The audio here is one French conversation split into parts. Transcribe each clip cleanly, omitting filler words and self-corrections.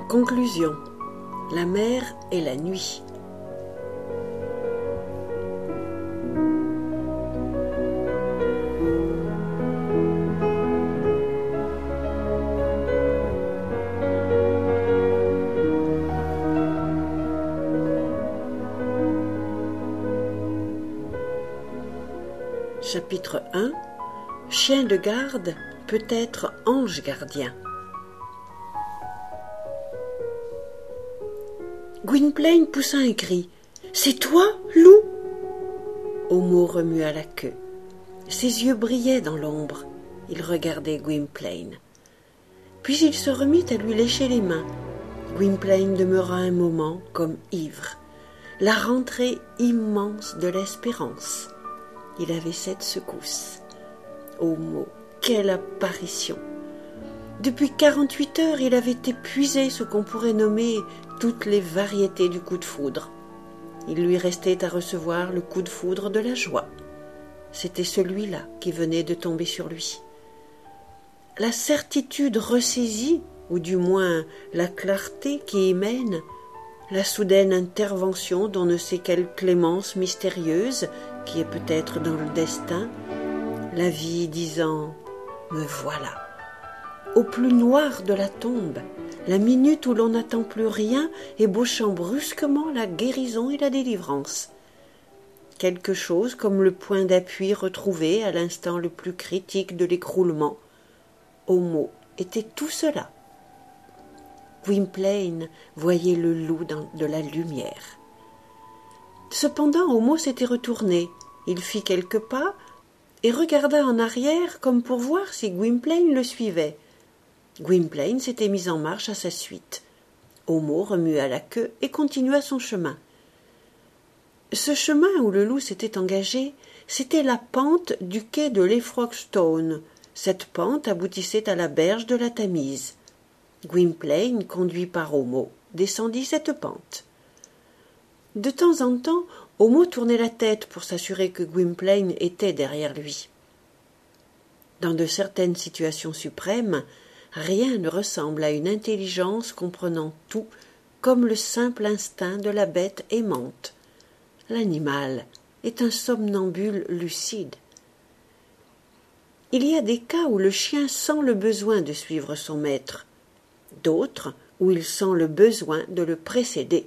Conclusion. La mer et la nuit. Chapitre 1. Chien de garde peut être ange gardien. Gwynplaine poussa un cri. « C'est toi, loup ?» Homo remua la queue. Ses yeux brillaient dans l'ombre. Il regardait Gwynplaine. Puis il se remit à lui lécher les mains. Gwynplaine demeura un moment comme ivre. La rentrée immense de l'espérance. Il avait 7 secousses. Homo, quelle apparition! Depuis 48 heures, il avait épuisé ce qu'on pourrait nommer toutes les variétés du coup de foudre. Il lui restait à recevoir le coup de foudre de la joie. C'était celui-là qui venait de tomber sur lui. La certitude ressaisie, ou du moins la clarté qui y mène, la soudaine intervention d'on ne sait quelle clémence mystérieuse qui est peut-être dans le destin, la vie disant « me voilà ». Au plus noir de la tombe, la minute où l'on n'attend plus rien, ébauchant brusquement la guérison et la délivrance. Quelque chose comme le point d'appui retrouvé à l'instant le plus critique de l'écroulement. Homo était tout cela. Gwynplaine voyait le loup de la lumière. Cependant, Homo s'était retourné. Il fit quelques pas et regarda en arrière comme pour voir si Gwynplaine le suivait. Gwynplaine s'était mis en marche à sa suite. Homo remua la queue et continua son chemin. Ce chemin où le loup s'était engagé, c'était la pente du quai de Lefrockstone. Cette pente aboutissait à la berge de la Tamise. Gwynplaine, conduit par Homo, descendit cette pente. De temps en temps, Homo tournait la tête pour s'assurer que Gwynplaine était derrière lui. Dans de certaines situations suprêmes, rien ne ressemble à une intelligence comprenant tout, comme le simple instinct de la bête aimante. L'animal est un somnambule lucide. Il y a des cas où le chien sent le besoin de suivre son maître, d'autres où il sent le besoin de le précéder.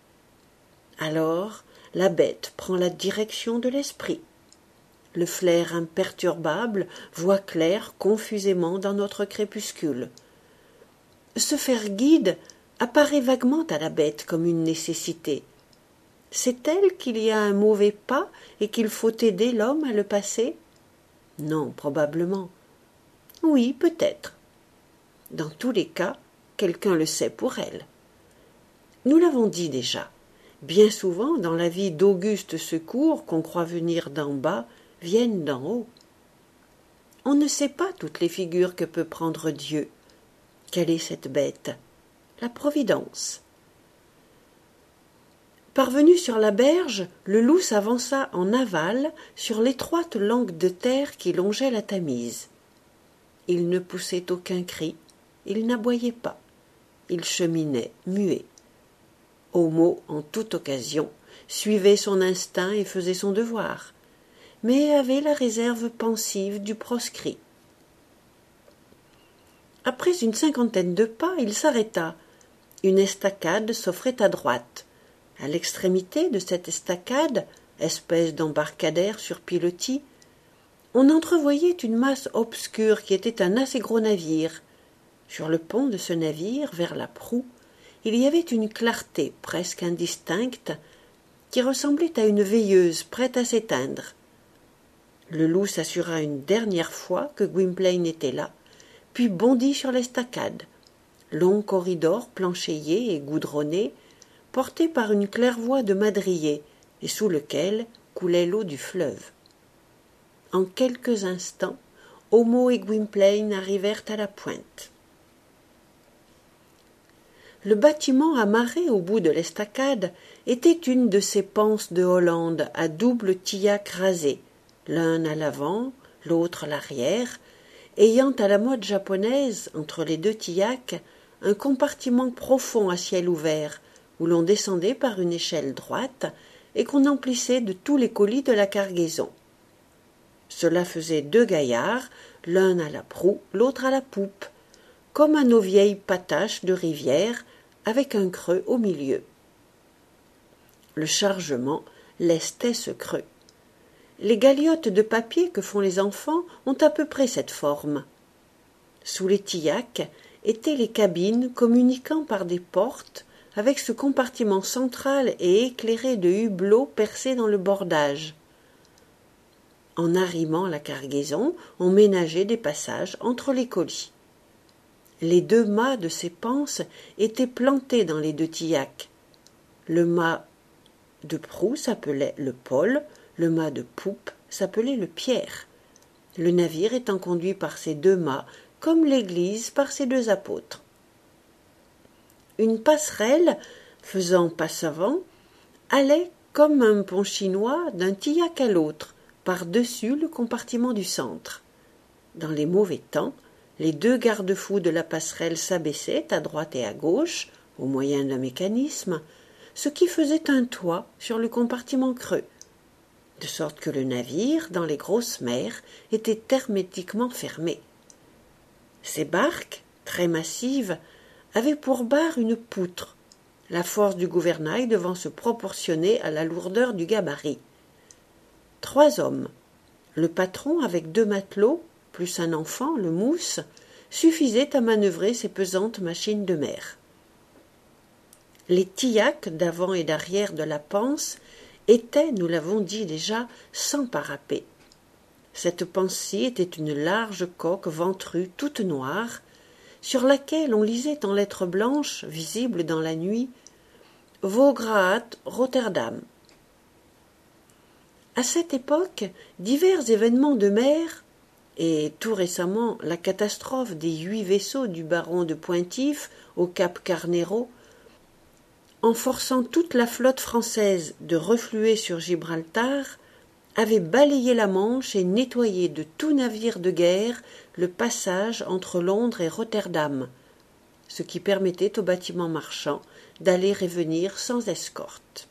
Alors, la bête prend la direction de l'esprit. Le flair imperturbable voit clair confusément dans notre crépuscule. Se faire guide apparaît vaguement à la bête comme une nécessité. Sait-elle qu'il y a un mauvais pas et qu'il faut aider l'homme à le passer? Non, probablement. Oui, peut-être. Dans tous les cas, quelqu'un le sait pour elle. Nous l'avons dit déjà. Bien souvent, dans la vie d'augustes secours qu'on croit venir d'en bas, viennent d'en haut. On ne sait pas toutes les figures que peut prendre Dieu. Quelle est cette bête? La Providence. Parvenu sur la berge, le loup s'avança en aval sur l'étroite langue de terre qui longeait la Tamise. Il ne poussait aucun cri, il n'aboyait pas. Il cheminait, muet. Homo, en toute occasion, suivait son instinct et faisait son devoir, mais avait la réserve pensive du proscrit. Après une 50aine de pas, il s'arrêta. Une estacade s'offrait à droite. À l'extrémité de cette estacade, espèce d'embarcadère sur pilotis, on entrevoyait une masse obscure qui était un assez gros navire. Sur le pont de ce navire, vers la proue, il y avait une clarté presque indistincte qui ressemblait à une veilleuse prête à s'éteindre. Le loup s'assura une dernière fois que Gwynplaine était là, puis bondit sur l'estacade. Long corridor planchéié et goudronné, porté par une claire-voie de madrier, et sous lequel coulait l'eau du fleuve. En quelques instants, Homo et Gwynplaine arrivèrent à la pointe. Le bâtiment amarré au bout de l'estacade était une de ces panses de Hollande à double tillac rasé, l'un à l'avant, l'autre à l'arrière, ayant à la mode japonaise, entre les deux tillacs, un compartiment profond à ciel ouvert, où l'on descendait par une échelle droite et qu'on emplissait de tous les colis de la cargaison. Cela faisait 2 gaillards, l'un à la proue, l'autre à la poupe, comme à nos vieilles pataches de rivière, avec un creux au milieu. Le chargement lestait ce creux. Les galiotes de papier que font les enfants ont à peu près cette forme. Sous les tillacs étaient les cabines communiquant par des portes avec ce compartiment central et éclairé de hublots percés dans le bordage. En arrimant la cargaison, on ménageait des passages entre les colis. Les 2 mâts de ces panses étaient plantés dans les 2 tillacs. Le mât de proue s'appelait le Paul, le mât de poupe s'appelait le Pierre, le navire étant conduit par ces 2 mâts, comme l'Église par ses 2 apôtres. Une passerelle, faisant passe-avant, allait comme un pont chinois d'un tillac à l'autre, par-dessus le compartiment du centre. Dans les mauvais temps, les 2 garde-fous de la passerelle s'abaissaient à droite et à gauche, au moyen d'un mécanisme, ce qui faisait un toit sur le compartiment creux, de sorte que le navire, dans les grosses mers, était hermétiquement fermé. Ces barques, très massives, avaient pour barre une poutre, la force du gouvernail devant se proportionner à la lourdeur du gabarit. 3 hommes, le patron avec 2 matelots, plus un enfant, le mousse, suffisaient à manœuvrer ces pesantes machines de mer. Les tillacs d'avant et d'arrière de la panse étaient, nous l'avons dit déjà, sans parapet. Cette panse-ci était une large coque ventrue toute noire, sur laquelle on lisait en lettres blanches, visibles dans la nuit, « Vograat Rotterdam ». À cette époque, divers événements de mer, et tout récemment la catastrophe des 8 vaisseaux du baron de Pointif au cap Carnero, en forçant toute la flotte française de refluer sur Gibraltar, avait balayé la Manche et nettoyé de tout navire de guerre le passage entre Londres et Rotterdam, ce qui permettait aux bâtiments marchands d'aller et venir sans escorte.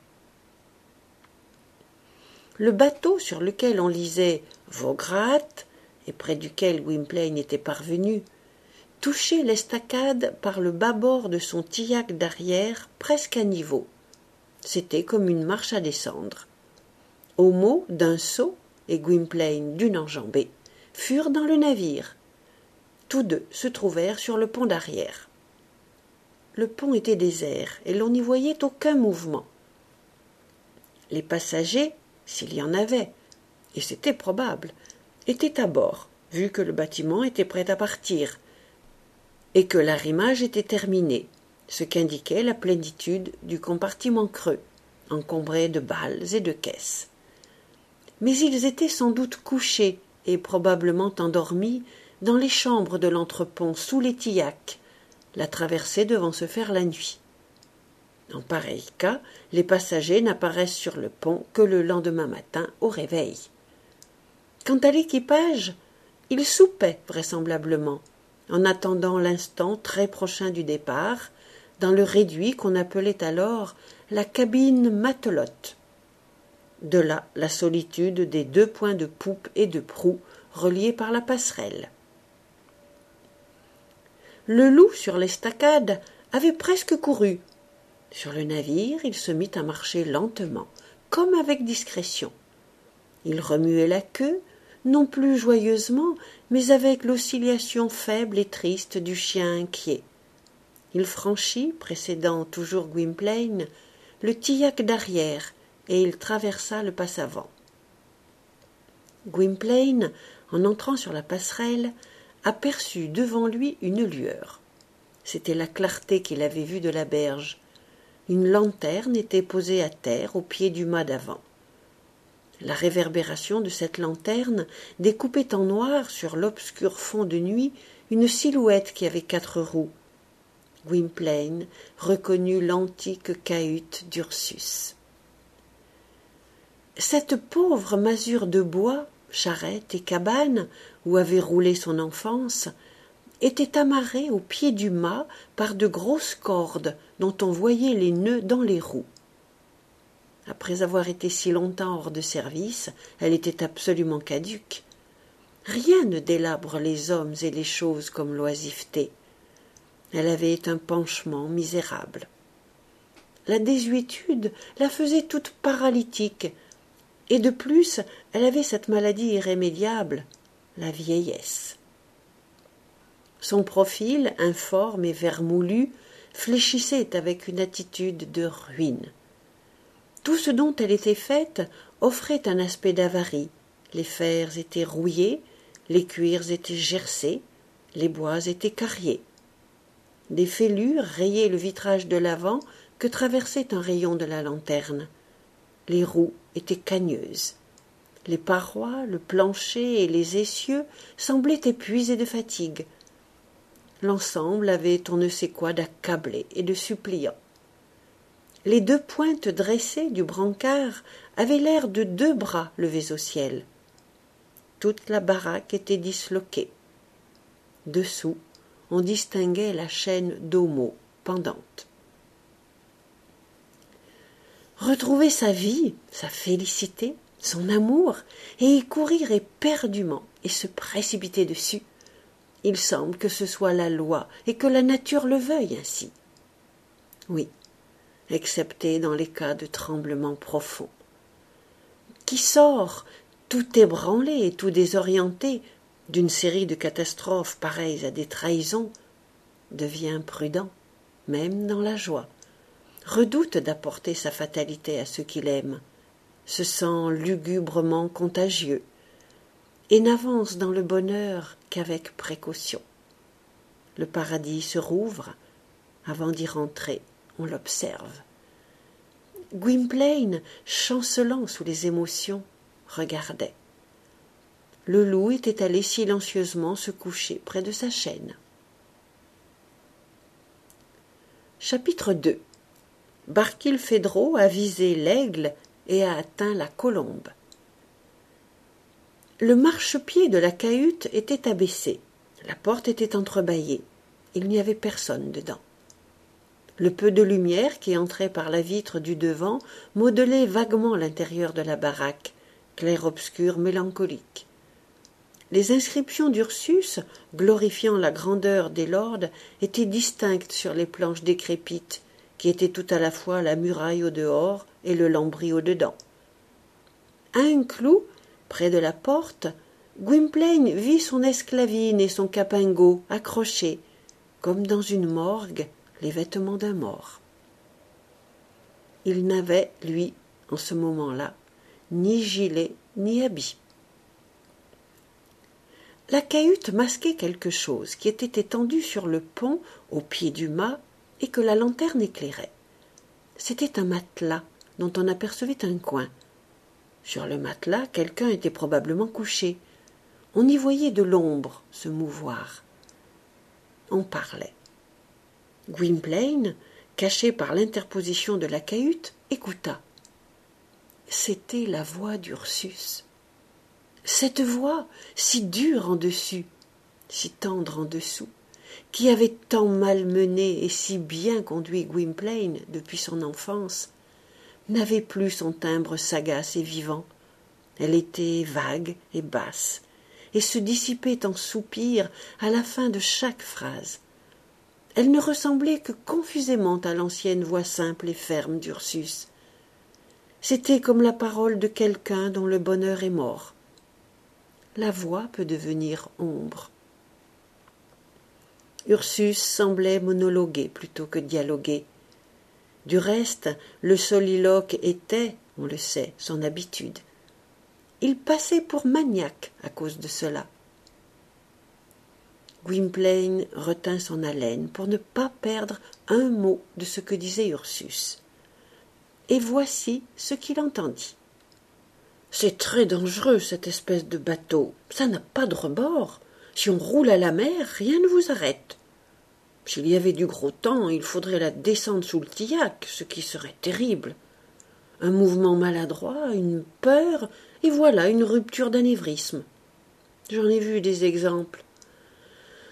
Le bateau sur lequel on lisait « Vograat » et près duquel Gwynplaine était parvenu, touchait l'estacade par le bâbord de son tillac d'arrière presque à niveau. C'était comme une marche à descendre. Homo d'un saut et Gwynplaine d'une enjambée furent dans le navire. Tous 2 se trouvèrent sur le pont d'arrière. Le pont était désert et l'on n'y voyait aucun mouvement. Les passagers, s'il y en avait, et c'était probable, étaient à bord, vu que le bâtiment était prêt à partir, et que l'arrimage était terminé, ce qu'indiquait la plénitude du compartiment creux, encombré de balles et de caisses. Mais ils étaient sans doute couchés et probablement endormis dans les chambres de l'entrepont sous les tillacs, la traversée devant se faire la nuit. En pareil cas, les passagers n'apparaissent sur le pont que le lendemain matin au réveil. Quant à l'équipage, il soupait vraisemblablement, en attendant l'instant très prochain du départ, dans le réduit qu'on appelait alors la cabine matelote. De là la solitude des 2 points de poupe et de proue reliés par la passerelle. Le loup sur l'estacade avait presque couru. Sur le navire, il se mit à marcher lentement, comme avec discrétion. Il remuait la queue, non plus joyeusement, mais avec l'oscillation faible et triste du chien inquiet. Il franchit, précédant toujours Gwynplaine, le tillac d'arrière, et il traversa le passe-avant. Gwynplaine, en entrant sur la passerelle, aperçut devant lui une lueur. C'était la clarté qu'il avait vue de la berge. Une lanterne était posée à terre au pied du mât d'avant. La réverbération de cette lanterne découpait en noir sur l'obscur fond de nuit une silhouette qui avait 4 roues. Gwynplaine reconnut l'antique cahute d'Ursus. Cette pauvre masure de bois, charrette et cabane, où avait roulé son enfance, était amarrée au pied du mât par de grosses cordes dont on voyait les nœuds dans les roues. Après avoir été si longtemps hors de service, elle était absolument caduque. Rien ne délabre les hommes et les choses comme l'oisiveté. Elle avait un penchement misérable. La désuétude la faisait toute paralytique, et de plus elle avait cette maladie irrémédiable, la vieillesse. Son profil, informe et vermoulu, fléchissait avec une attitude de ruine. Tout ce dont elle était faite offrait un aspect d'avarie. Les fers étaient rouillés, les cuirs étaient gercés, les bois étaient cariés. Des fêlures rayaient le vitrage de l'avant que traversait un rayon de la lanterne. Les roues étaient cagneuses. Les parois, le plancher et les essieux semblaient épuisés de fatigue. L'ensemble avait on ne sait quoi d'accablé et de suppliant. Les deux pointes dressées du brancard avaient l'air de deux bras levés au ciel. Toute la baraque était disloquée. Dessous, on distinguait la chaîne d'Homo pendante. Retrouver sa vie, sa félicité, son amour, et y courir éperdument et se précipiter dessus, il semble que ce soit la loi et que la nature le veuille ainsi. Oui, excepté dans les cas de tremblements profonds. Qui sort, tout ébranlé et tout désorienté, d'une série de catastrophes pareilles à des trahisons, devient prudent, même dans la joie, redoute d'apporter sa fatalité à ceux qu'il aime, se sent lugubrement contagieux, et n'avance dans le bonheur qu'avec précaution. Le paradis se rouvre, avant d'y rentrer, on l'observe. Gwynplaine, chancelant sous les émotions, regardait. Le loup était allé silencieusement se coucher près de sa chaîne. Chapitre 2. Barkilphedro a visé l'aigle et a atteint la colombe. Le marchepied de la cahute était abaissé. La porte était entrebâillée. Il n'y avait personne dedans. Le peu de lumière qui entrait par la vitre du devant modelait vaguement l'intérieur de la baraque, clair-obscur mélancolique. Les inscriptions d'Ursus, glorifiant la grandeur des lords, étaient distinctes sur les planches décrépites, qui étaient tout à la fois la muraille au dehors et le lambris au dedans. À un clou, près de la porte, Gwynplaine vit son esclavine et son capingot accrochés, comme dans une morgue, les vêtements d'un mort. Il n'avait, lui, en ce moment-là, ni gilet ni habit. La cahute masquait quelque chose qui était étendu sur le pont au pied du mât et que la lanterne éclairait. C'était un matelas dont on apercevait un coin. Sur le matelas, quelqu'un était probablement couché. On y voyait de l'ombre se mouvoir. On parlait. Gwynplaine, caché par l'interposition de la cahute, écouta. C'était la voix d'Ursus. Cette voix, si dure en dessus, si tendre en dessous, qui avait tant malmené et si bien conduit Gwynplaine depuis son enfance, n'avait plus son timbre sagace et vivant. Elle était vague et basse, et se dissipait en soupirs à la fin de chaque phrase. Elle ne ressemblait que confusément à l'ancienne voix simple et ferme d'Ursus. C'était comme la parole de quelqu'un dont le bonheur est mort. La voix peut devenir ombre. Ursus semblait monologuer plutôt que dialoguer. Du reste, le soliloque était, on le sait, son habitude. Il passait pour maniaque à cause de cela. Gwynplaine retint son haleine pour ne pas perdre un mot de ce que disait Ursus. Et voici ce qu'il entendit. « C'est très dangereux, cette espèce de bateau. Ça n'a pas de rebord. Si on roule à la mer, rien ne vous arrête. S'il y avait du gros temps, il faudrait la descendre sous le tillac, ce qui serait terrible. Un mouvement maladroit, une peur, et voilà une rupture d'anévrisme. J'en ai vu des exemples.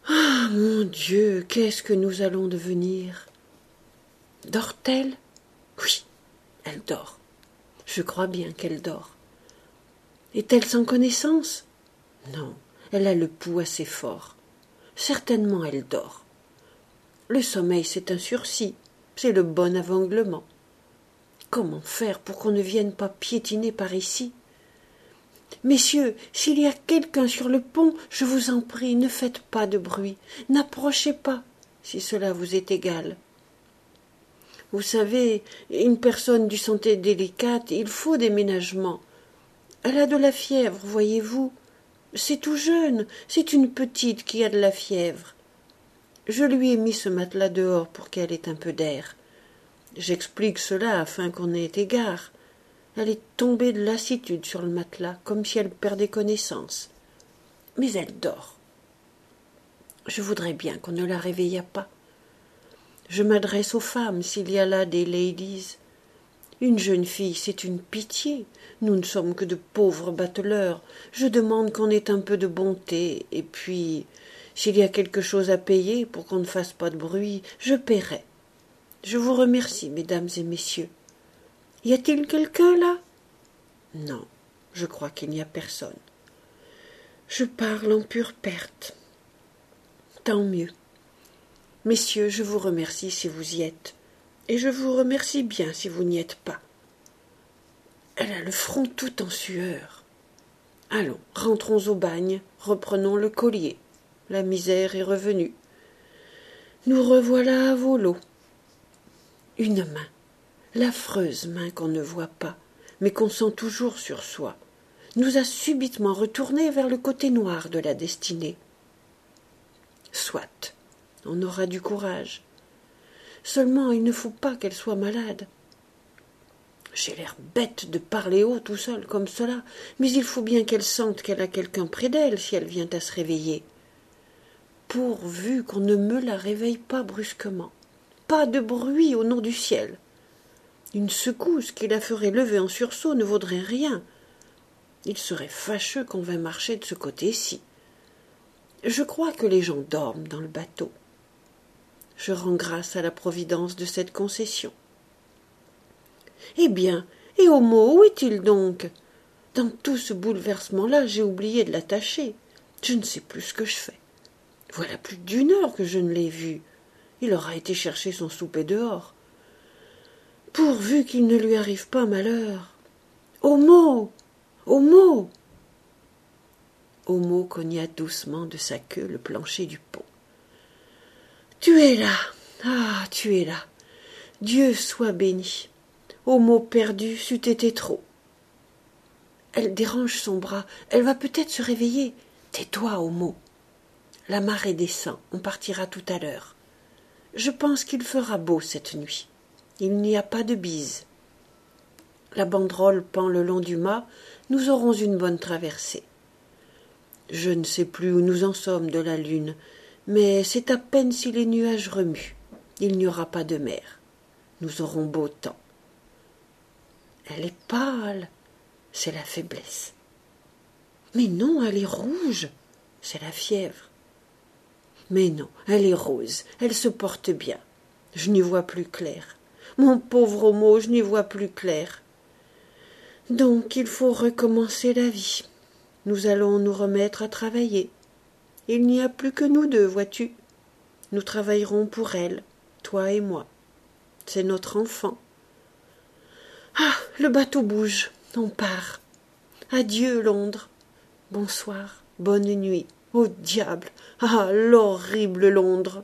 Ah, mon Dieu, qu'est-ce que nous allons devenir? Dort-elle? Oui, elle dort. Je crois bien qu'elle dort. Est-elle sans connaissance? Non, elle a le pouls assez fort. Certainement elle dort. Le sommeil, c'est un sursis, c'est le bon aveuglement. Comment faire pour qu'on ne vienne pas piétiner par ici? Messieurs, s'il y a quelqu'un sur le pont, je vous en prie, ne faites pas de bruit, n'approchez pas, si cela vous est égal. Vous savez, une personne du santé délicate, il faut des ménagements. Elle a de la fièvre, voyez-vous. C'est tout jeune, c'est une petite qui a de la fièvre. Je lui ai mis ce matelas dehors pour qu'elle ait un peu d'air. J'explique cela afin qu'on ait égard. Elle est tombée de lassitude sur le matelas, comme si elle perdait connaissance. Mais elle dort. Je voudrais bien qu'on ne la réveillât pas. Je m'adresse aux femmes, s'il y a là des ladies. Une jeune fille, c'est une pitié. Nous ne sommes que de pauvres bateleurs. Je demande qu'on ait un peu de bonté, et puis, s'il y a quelque chose à payer pour qu'on ne fasse pas de bruit, je paierai. Je vous remercie, mesdames et messieurs. Y a-t-il quelqu'un là? Non, je crois qu'il n'y a personne. Je parle en pure perte. Tant mieux. Messieurs, je vous remercie si vous y êtes, et je vous remercie bien si vous n'y êtes pas. Elle a le front tout en sueur. Allons, rentrons au bagne, reprenons le collier. La misère est revenue. Nous revoilà à vos lots. Une main, l'affreuse main qu'on ne voit pas, mais qu'on sent toujours sur soi, nous a subitement retournés vers le côté noir de la destinée. Soit, on aura du courage. Seulement, il ne faut pas qu'elle soit malade. J'ai l'air bête de parler haut tout seul comme cela, mais il faut bien qu'elle sente qu'elle a quelqu'un près d'elle si elle vient à se réveiller. Pourvu qu'on ne me la réveille pas brusquement. Pas de bruit au nom du ciel. Une secousse qui la ferait lever en sursaut ne vaudrait rien. Il serait fâcheux qu'on vînt marcher de ce côté-ci. Je crois que les gens dorment dans le bateau. Je rends grâce à la providence de cette concession. Eh bien, et Homo, où est-il donc? Dans tout ce bouleversement-là, j'ai oublié de l'attacher. Je ne sais plus ce que je fais. Voilà plus d'1 heure que je ne l'ai vu. Il aura été chercher son souper dehors. Pourvu qu'il ne lui arrive pas malheur. Homo! Homo! Homo cogna doucement de sa queue le plancher du pont. Tu es là! Ah, tu es là! Dieu soit béni! Homo perdu c'eût été trop. Elle dérange son bras, elle va peut-être se réveiller. Tais-toi, Homo. La marée descend, on partira tout à l'heure. Je pense qu'il fera beau cette nuit. Il n'y a pas de bise. La banderole pend le long du mât, nous aurons une bonne traversée. Je ne sais plus où nous en sommes de la lune, mais c'est à peine si les nuages remuent. Il n'y aura pas de mer. Nous aurons beau temps. Elle est pâle, c'est la faiblesse. Mais non, elle est rouge, c'est la fièvre. Mais non, elle est rose, elle se porte bien. Je n'y vois plus clair. Mon pauvre Homo, je n'y vois plus clair. Donc il faut recommencer la vie. Nous allons nous remettre à travailler. Il n'y a plus que nous deux, vois-tu. Nous travaillerons pour elle, toi et moi. C'est notre enfant. Ah, le bateau bouge, on part. Adieu, Londres. Bonsoir, bonne nuit. Au diable! Ah, l'horrible Londres!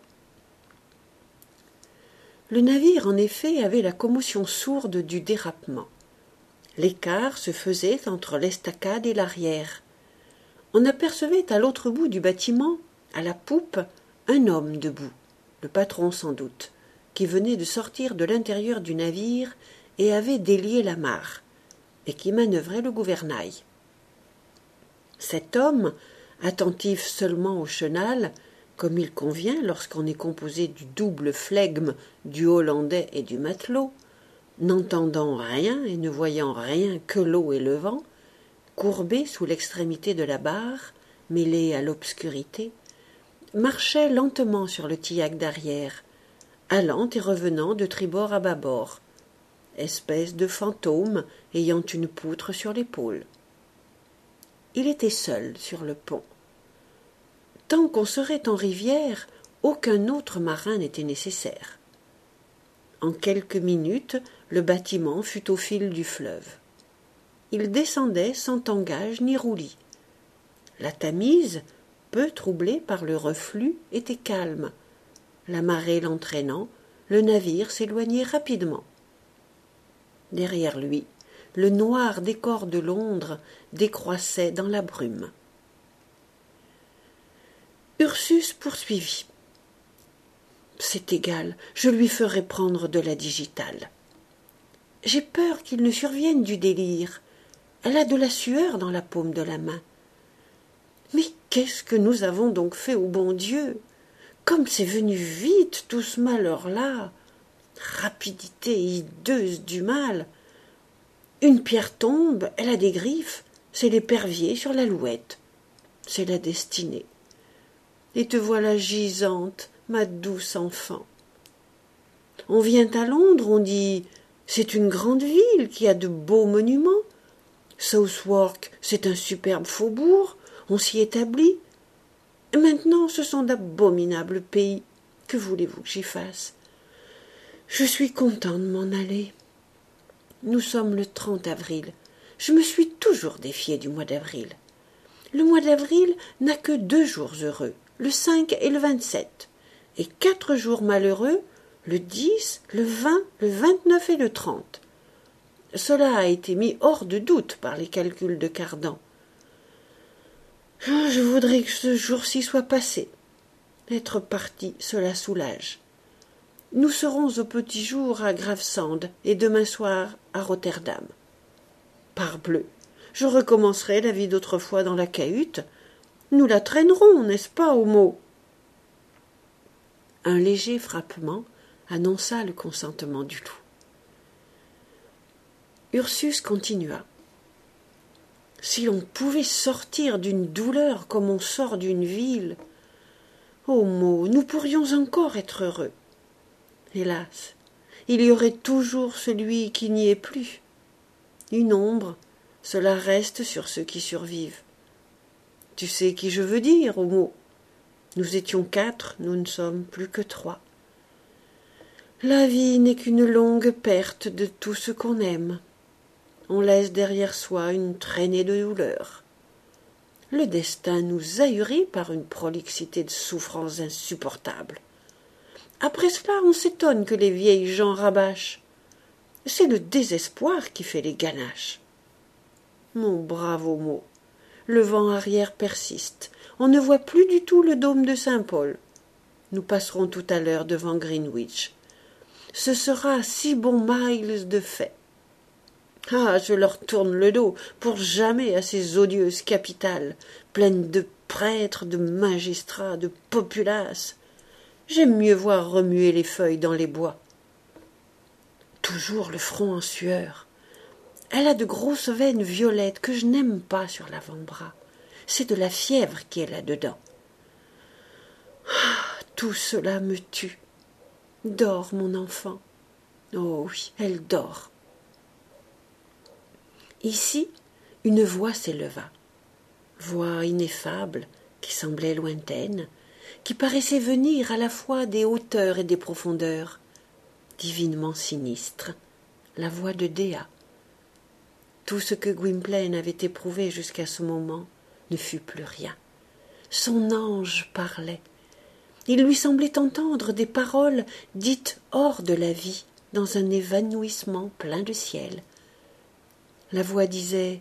Le navire, en effet, avait la commotion sourde du dérapement. L'écart se faisait entre l'estacade et l'arrière. On apercevait à l'autre bout du bâtiment, à la poupe, un homme debout, le patron sans doute, qui venait de sortir de l'intérieur du navire et avait délié l'amarre, et qui manœuvrait le gouvernail. Cet homme, attentif seulement au chenal, comme il convient lorsqu'on est composé du double flegme du Hollandais et du matelot, n'entendant rien et ne voyant rien que l'eau et le vent, courbé sous l'extrémité de la barre, mêlé à l'obscurité, marchait lentement sur le tillac d'arrière, allant et revenant de tribord à bâbord, espèce de fantôme ayant une poutre sur l'épaule. Il était seul sur le pont. Tant qu'on serait en rivière, aucun autre marin n'était nécessaire. En quelques minutes, le bâtiment fut au fil du fleuve. Il descendait sans tangage ni roulis. La Tamise, peu troublée par le reflux, était calme. La marée l'entraînant, le navire s'éloignait rapidement. Derrière lui, le noir décor de Londres décroissait dans la brume. Ursus poursuivit. « C'est égal, je lui ferai prendre de la digitale. J'ai peur qu'il ne survienne du délire. Elle a de la sueur dans la paume de la main. Mais qu'est-ce que nous avons donc fait au bon Dieu? Comme c'est venu vite tout ce malheur-là! Rapidité hideuse du mal! Une pierre tombe, elle a des griffes, c'est l'épervier sur l'alouette. C'est la destinée. Et te voilà gisante, ma douce enfant. On vient à Londres, on dit « c'est une grande ville qui a de beaux monuments. Southwark, c'est un superbe faubourg, on s'y établit. Et maintenant, ce sont d'abominables pays. Que voulez-vous que j'y fasse? Je suis content de m'en aller. Nous sommes le 30 avril. Je me suis toujours défié du mois d'avril. Le mois d'avril n'a que 2 jours heureux, le 5 et le 27, et 4 jours malheureux, le 10, le 20, le 29 et le 30. Cela a été mis hors de doute par les calculs de Cardan. Je voudrais que ce jour-ci soit passé. Être parti, cela soulage. Nous serons au petit jour à Gravesend et demain soir à Rotterdam. Parbleu, je recommencerai la vie d'autrefois dans la cahute. Nous la traînerons, n'est-ce pas, Homo? Un léger frappement annonça le consentement du loup. Ursus continua. Si l'on pouvait sortir d'une douleur comme on sort d'une ville, Homo, nous pourrions encore être heureux. Hélas, il y aurait toujours celui qui n'y est plus. Une ombre, cela reste sur ceux qui survivent. Tu sais qui je veux dire, Homo. Nous étions 4, nous ne sommes plus que 3. La vie n'est qu'une longue perte de tout ce qu'on aime. On laisse derrière soi une traînée de douleur. Le destin nous ahurit par une prolixité de souffrances insupportables. Après cela, on s'étonne que les vieilles gens rabâchent. C'est le désespoir qui fait les ganaches. Mon brave Homo, le vent arrière persiste. On ne voit plus du tout le dôme de Saint-Paul. Nous passerons tout à l'heure devant Greenwich. Ce sera 6 bons miles de fait. Ah, je leur tourne le dos pour jamais à ces odieuses capitales, pleines de prêtres, de magistrats, de populaces. J'aime mieux voir remuer les feuilles dans les bois. Toujours le front en sueur. Elle a de grosses veines violettes que je n'aime pas sur l'avant-bras. C'est de la fièvre qui est là-dedans. Ah, tout cela me tue. Dors, mon enfant. Oh oui, elle dort. Ici, une voix s'éleva. Voix ineffable, qui semblait lointaine, qui paraissait venir à la fois des hauteurs et des profondeurs, divinement sinistre, la voix de Dea. Tout ce que Gwynplaine avait éprouvé jusqu'à ce moment ne fut plus rien. Son ange parlait. Il lui semblait entendre des paroles dites hors de la vie, dans un évanouissement plein de ciel. La voix disait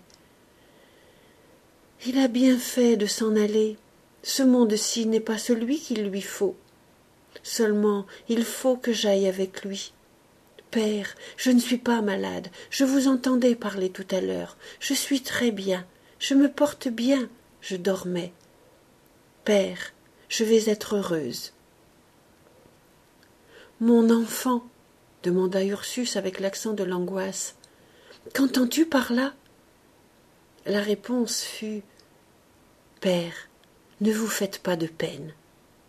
« Il a bien fait de s'en aller. Ce monde-ci n'est pas celui qu'il lui faut. Seulement, il faut que j'aille avec lui. Père, je ne suis pas malade. Je vous entendais parler tout à l'heure. Je suis très bien. Je me porte bien. Je dormais. Père, je vais être heureuse. » « Mon enfant, demanda Ursus avec l'accent de l'angoisse, qu'entends-tu par là? La réponse fut « Père, ne vous faites pas de peine.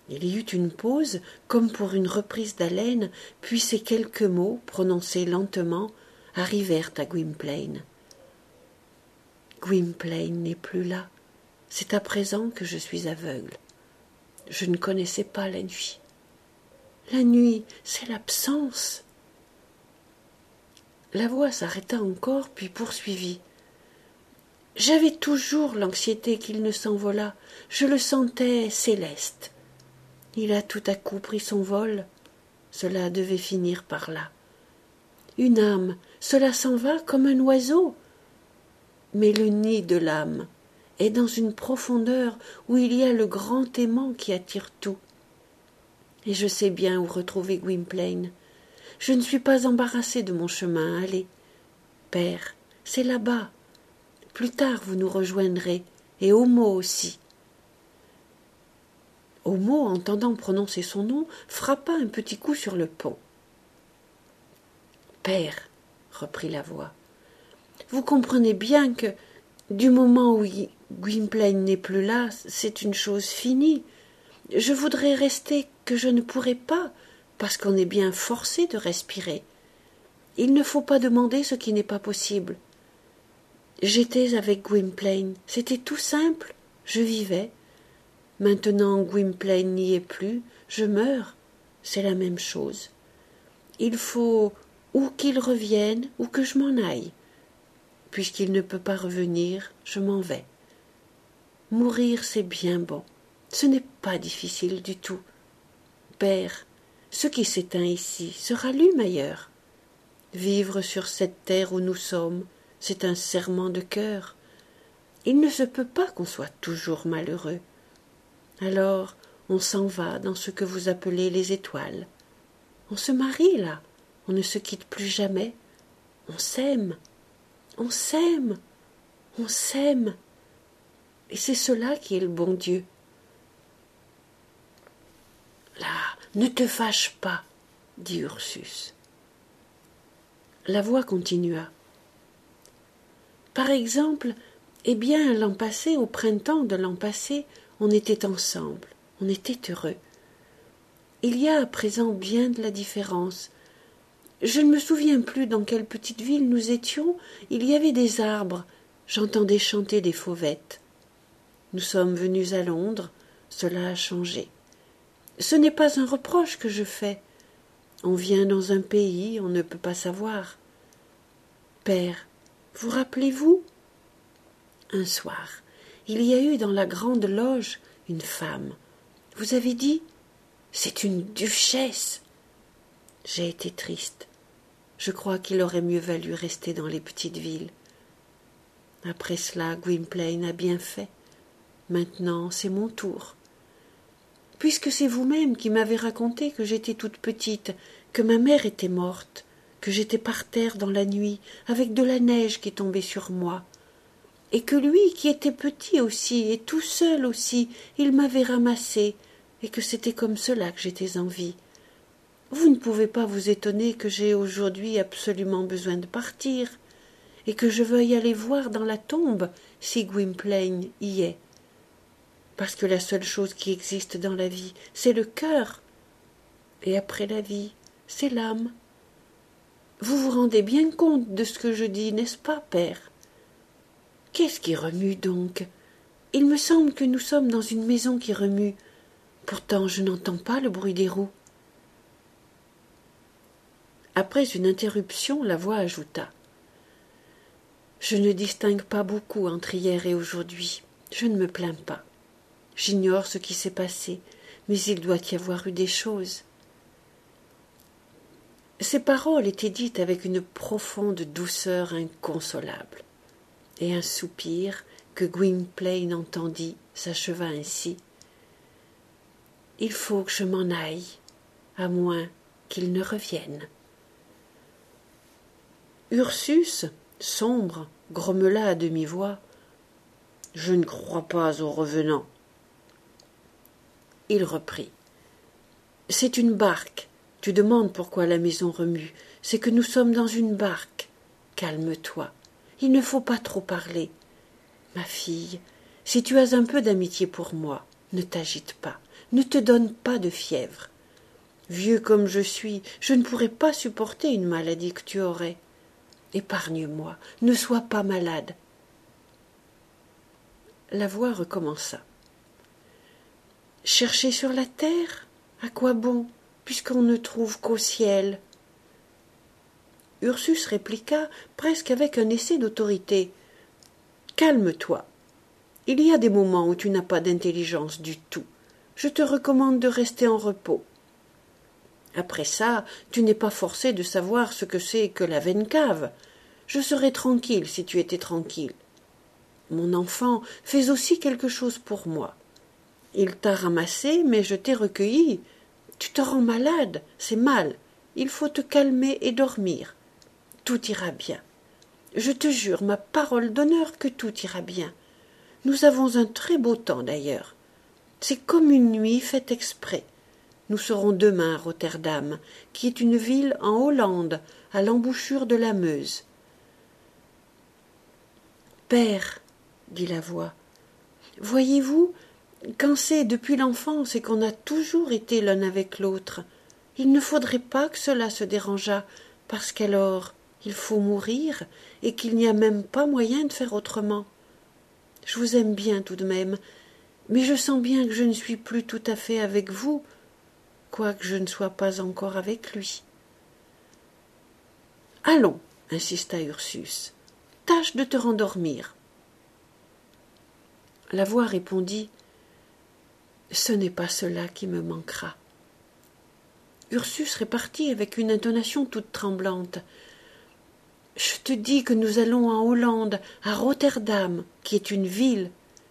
Il y eut une pause, comme pour une reprise d'haleine, puis ces quelques mots, prononcés lentement, arrivèrent à Gwynplaine. Gwynplaine n'est plus là. C'est à présent que je suis aveugle. Je ne connaissais pas la nuit. La nuit, c'est l'absence. La voix s'arrêta encore, puis poursuivit. J'avais toujours l'anxiété qu'il ne s'envolât. Je le sentais céleste. Il a tout à coup pris son vol. Cela devait finir par là. Une âme, cela s'en va comme un oiseau. Mais le nid de l'âme est dans une profondeur où il y a le grand aimant qui attire tout. Et je sais bien où retrouver Gwynplaine. Je ne suis pas embarrassée de mon chemin. Allez, père, c'est là-bas. Plus tard vous nous rejoindrez, et Homo aussi. Homo, entendant prononcer son nom, frappa un petit coup sur le pont. Père, reprit la voix, vous comprenez bien que, du moment où Gwynplaine n'est plus là, c'est une chose finie. Je voudrais rester que je ne pourrai pas, parce qu'on est bien forcé de respirer. Il ne faut pas demander ce qui n'est pas possible. J'étais avec Gwynplaine, c'était tout simple, je vivais. Maintenant Gwynplaine n'y est plus, je meurs, c'est la même chose. Il faut ou qu'il revienne ou que je m'en aille. Puisqu'il ne peut pas revenir, je m'en vais. Mourir, c'est bien bon, ce n'est pas difficile du tout. Père, ce qui s'éteint ici se rallume ailleurs. Vivre sur cette terre où nous sommes, c'est un serrement de cœur. Il ne se peut pas qu'on soit toujours malheureux. Alors, on s'en va dans ce que vous appelez les étoiles. On se marie là, on ne se quitte plus jamais. On s'aime, on s'aime, on s'aime. Et c'est cela qui est le bon Dieu. Là, ne te fâche pas, dit Ursus. La voix continua. Par exemple, eh bien, l'an passé, au printemps de l'an passé, on était ensemble, on était heureux. Il y a à présent bien de la différence. Je ne me souviens plus dans quelle petite ville nous étions, il y avait des arbres, j'entendais chanter des fauvettes. Nous sommes venus à Londres, cela a changé. Ce n'est pas un reproche que je fais. On vient dans un pays, on ne peut pas savoir. Père, vous rappelez-vous? Un soir, il y a eu dans la grande loge une femme. Vous avez dit « C'est une duchesse !» J'ai été triste. Je crois qu'il aurait mieux valu rester dans les petites villes. Après cela, Gwynplaine a bien fait. Maintenant, c'est mon tour. Puisque c'est vous-même qui m'avez raconté que j'étais toute petite, que ma mère était morte, que j'étais par terre dans la nuit, avec de la neige qui tombait sur moi, et que lui, qui était petit aussi, et tout seul aussi, il m'avait ramassé, et que c'était comme cela que j'étais en vie. Vous ne pouvez pas vous étonner que j'ai aujourd'hui absolument besoin de partir, et que je veuille aller voir dans la tombe si Gwynplaine y est. Parce que la seule chose qui existe dans la vie, c'est le cœur, et après la vie, c'est l'âme. Vous vous rendez bien compte de ce que je dis, n'est-ce pas, père? Qu'est-ce qui remue donc? Il me semble que nous sommes dans une maison qui remue. Pourtant, je n'entends pas le bruit des roues. Après une interruption, la voix ajouta. Je ne distingue pas beaucoup entre hier et aujourd'hui. Je ne me plains pas. J'ignore ce qui s'est passé, mais il doit y avoir eu des choses. Ces paroles étaient dites avec une profonde douceur inconsolable, et un soupir que Gwynplaine entendit s'acheva ainsi. Il faut que je m'en aille, à moins qu'il ne revienne. Ursus, sombre, grommela à demi-voix. « Je ne crois pas aux revenants. » Il reprit. « C'est une barque. Tu demandes pourquoi la maison remue. C'est que nous sommes dans une barque. Calme-toi. Il ne faut pas trop parler. Ma fille, si tu as un peu d'amitié pour moi, ne t'agite pas. ne te donne pas de fièvre. Vieux comme je suis, je ne pourrais pas supporter une maladie que tu aurais. Épargne-moi, ne sois pas malade. » La voix recommença. « Chercher sur la terre? À quoi bon, puisqu'on ne trouve qu'au ciel ?» Ursus répliqua, presque avec un essai d'autorité. « Calme-toi. Il y a des moments où tu n'as pas d'intelligence du tout. Je te recommande de rester en repos. Après ça, tu n'es pas forcé de savoir ce que c'est que la veine cave. Je serais tranquille si tu étais tranquille. Mon enfant, fais aussi quelque chose pour moi. Il t'a ramassé, mais je t'ai recueilli. Tu te rends malade, c'est mal. Il faut te calmer et dormir. Tout ira bien. Je te jure, ma parole d'honneur, que tout ira bien. Nous avons un très beau temps d'ailleurs. C'est comme une nuit faite exprès. Nous serons demain à Rotterdam, qui est une ville en Hollande, à l'embouchure de la Meuse. « Père, dit la voix, voyez-vous, quand c'est depuis l'enfance et qu'on a toujours été l'un avec l'autre, il ne faudrait pas que cela se dérangeât, parce qu'alors il faut mourir et qu'il n'y a même pas moyen de faire autrement. Je vous aime bien tout de même, mais je sens bien que je ne suis plus tout à fait avec vous, quoique je ne sois pas encore avec lui. »« Allons, insista Ursus, tâche de te rendormir. » La voix répondit, « Ce n'est pas cela qui me manquera. » Ursus repartit avec une intonation toute tremblante. « Je te dis que nous allons en Hollande, à Rotterdam, qui est une ville. »«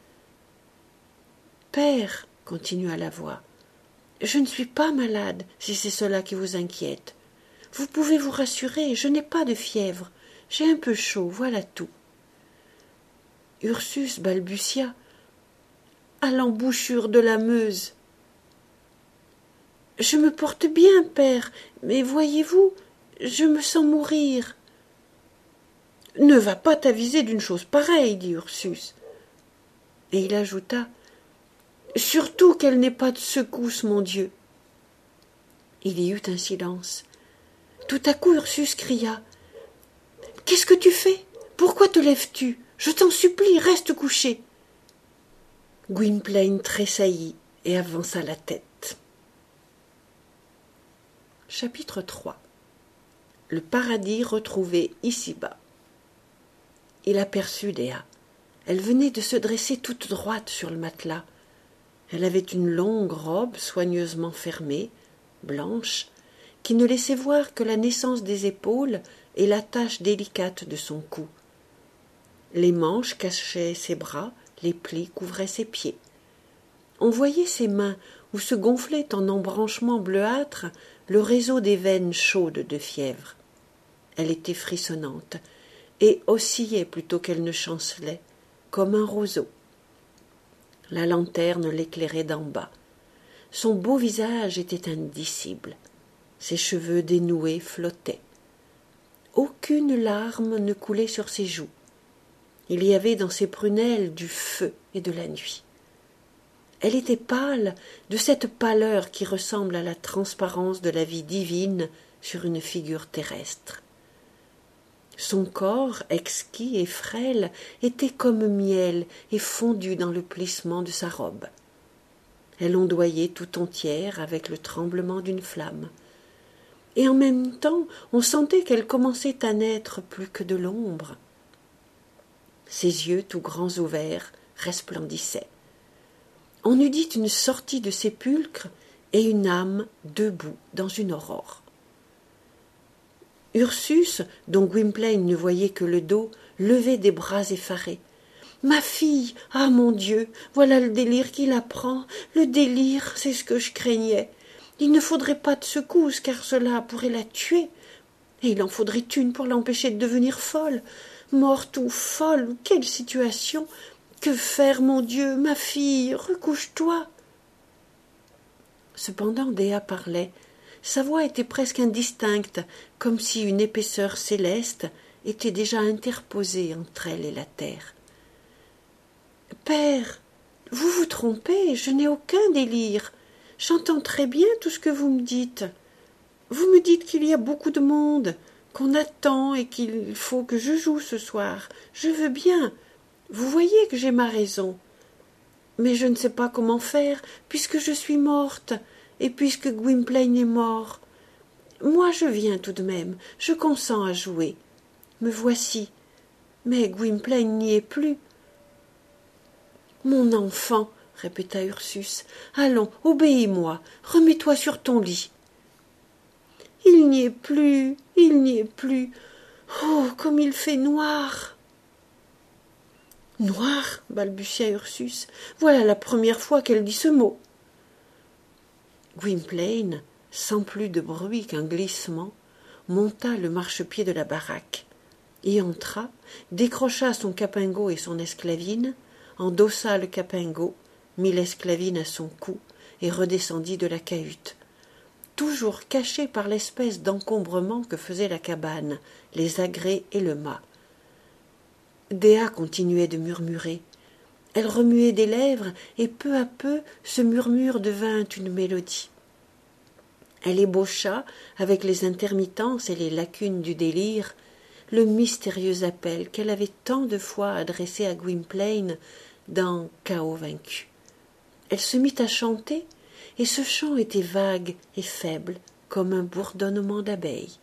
Père, continua la voix, je ne suis pas malade, si c'est cela qui vous inquiète. Vous pouvez vous rassurer, je n'ai pas de fièvre. J'ai un peu chaud, voilà tout. » Ursus balbutia. « À l'embouchure de la Meuse. »« Je me porte bien, père, mais voyez-vous, je me sens mourir. »« Ne va pas t'aviser d'une chose pareille, dit Ursus. » Et il ajouta, « Surtout qu'elle n'ait pas de secousse, mon Dieu. » Il y eut un silence. Tout à coup Ursus cria, « Qu'est-ce que tu fais? Pourquoi te lèves-tu? Je t'en supplie, reste couché. » Gwynplaine tressaillit et avança la tête. Chapitre 3. Le paradis retrouvé ici-bas. Il aperçut Dea. Elle venait de se dresser toute droite sur le matelas. Elle avait une longue robe soigneusement fermée, blanche, qui ne laissait voir que la naissance des épaules et la tache délicate de son cou. Les manches cachaient ses bras, les plis couvraient ses pieds. On voyait ses mains où se gonflait en embranchements bleuâtres le réseau des veines chaudes de fièvre. Elle était frissonnante et oscillait plutôt qu'elle ne chancelait, comme un roseau. La lanterne l'éclairait d'en bas. Son beau visage était indicible. Ses cheveux dénoués flottaient. Aucune larme ne coulait sur ses joues. Il y avait dans ses prunelles du feu et de la nuit. Elle était pâle, de cette pâleur qui ressemble à la transparence de la vie divine sur une figure terrestre. Son corps, exquis et frêle, était comme miel et fondu dans le plissement de sa robe. Elle ondoyait tout entière avec le tremblement d'une flamme. Et en même temps, on sentait qu'elle commençait à n'être plus que de l'ombre. Ses yeux, tout grands ouverts, resplendissaient. On eût dit une sortie de sépulcre et une âme debout dans une aurore. Ursus, dont Gwynplaine ne voyait que le dos, levait des bras effarés. « Ma fille! Ah, mon Dieu! Voilà le délire qui la prend! Le délire, c'est ce que je craignais! Il ne faudrait pas de secousse, car cela pourrait la tuer. Et il en faudrait une pour l'empêcher de devenir folle. Morte ou folle, quelle situation! Que faire, mon Dieu? Ma fille, recouche-toi! » Cependant, Dea parlait. Sa voix était presque indistincte, comme si une épaisseur céleste était déjà interposée entre elle et la terre. « Père, vous vous trompez, je n'ai aucun délire. j'entends très bien tout ce que vous me dites. Vous me dites qu'il y a beaucoup de monde, qu'on attend et qu'il faut que je joue ce soir. Je veux bien. Vous voyez que j'ai ma raison. Mais je ne sais pas comment faire, puisque je suis morte, et puisque Gwynplaine est mort. Moi, je viens tout de même, je consens à jouer. Me voici. Mais Gwynplaine n'y est plus. Mon enfant, répéta Ursus, allons, obéis-moi, remets-toi sur ton lit. Il n'y est plus, il n'y est plus. Oh, comme il fait noir. Noir, balbutia Ursus. Voilà la première fois qu'elle dit ce mot. Gwynplaine, sans plus de bruit qu'un glissement, monta le marchepied de la baraque et entra, décrocha son capingot et son esclavine, endossa le capingot, mit l'esclavine à son cou et redescendit de la cahute, toujours caché par l'espèce d'encombrement que faisait la cabane, les agrès et le mât. Dea continuait de murmurer. Elle remuait des lèvres, et peu à peu ce murmure devint une mélodie. Elle ébaucha, avec les intermittences et les lacunes du délire, le mystérieux appel qu'elle avait tant de fois adressé à Gwynplaine dans Chaos vaincu. Elle se mit à chanter, et ce chant était vague et faible, comme un bourdonnement d'abeilles.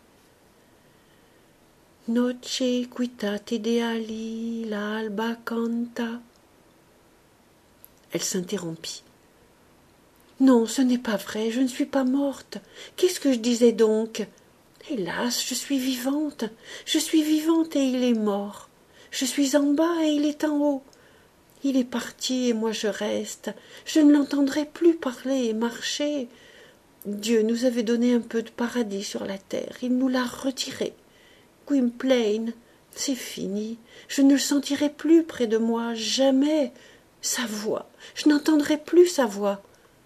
Noce quitate ideali, l'alba canta. Elle s'interrompit. Non, ce n'est pas vrai, je ne suis pas morte. Qu'est-ce que je disais donc? Hélas, je suis vivante et il est mort. Je suis en bas et il est en haut. Il est parti et moi je reste. Je ne l'entendrai plus parler et marcher. Dieu nous avait donné un peu de paradis sur la terre, il nous l'a retiré. Gwynplaine, c'est fini, je ne le sentirai plus près de moi, jamais. Sa voix, je n'entendrai plus sa voix.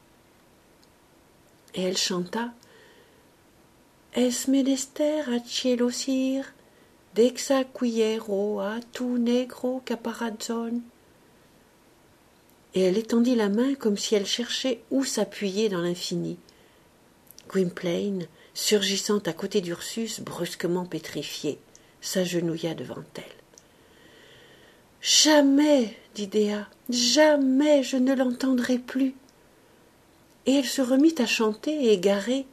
Et elle chanta Es menester a cielo sir, dexa quiero a tu negro caparazzon. Et elle étendit la main comme si elle cherchait où s'appuyer dans l'infini. Gwynplaine, surgissant à côté d'Ursus, brusquement pétrifié, s'agenouilla devant elle. Jamais, dit Dea, jamais je ne l'entendrai plus. Et elle se remit à chanter égarée.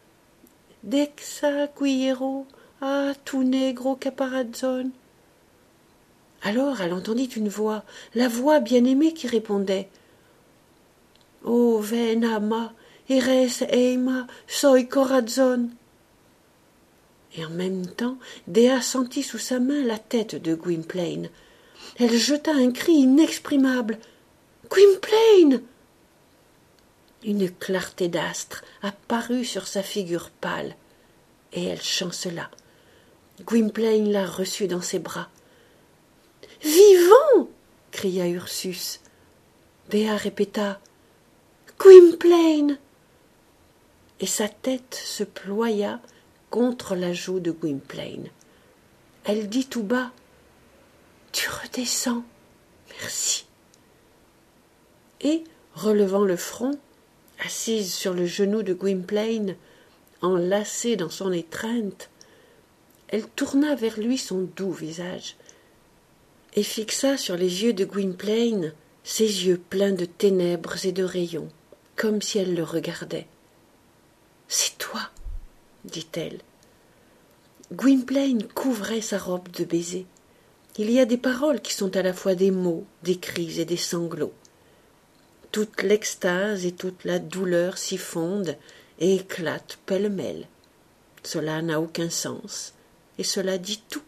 Dexa quiero a tu negro caparazzon. Alors elle entendit une voix, la voix bien-aimée qui répondait « Oh, ven ama, eres eima, soi corazon » Et en même temps, Dea sentit sous sa main la tête de Gwynplaine. Elle jeta un cri inexprimable. « Gwynplaine !» Une clarté d'astre apparut sur sa figure pâle, et elle chancela. Gwynplaine la reçut dans ses bras. « Vivant !» cria Ursus. Dea répéta « Gwynplaine !» Et sa tête se ploya contre la joue de Gwynplaine. Elle dit tout bas « Tu redescends, merci. » Et, relevant le front, assise sur le genou de Gwynplaine, enlacée dans son étreinte, elle tourna vers lui son doux visage et fixa sur les yeux de Gwynplaine ses yeux pleins de ténèbres et de rayons, comme si elle le regardait. « C'est toi, dit-elle. Gwynplaine couvrait sa robe de baisers. Il y a des paroles qui sont à la fois des mots, des cris et des sanglots. Toute l'extase et toute la douleur s'y fondent et éclatent pêle-mêle. Cela n'a aucun sens, et cela dit tout.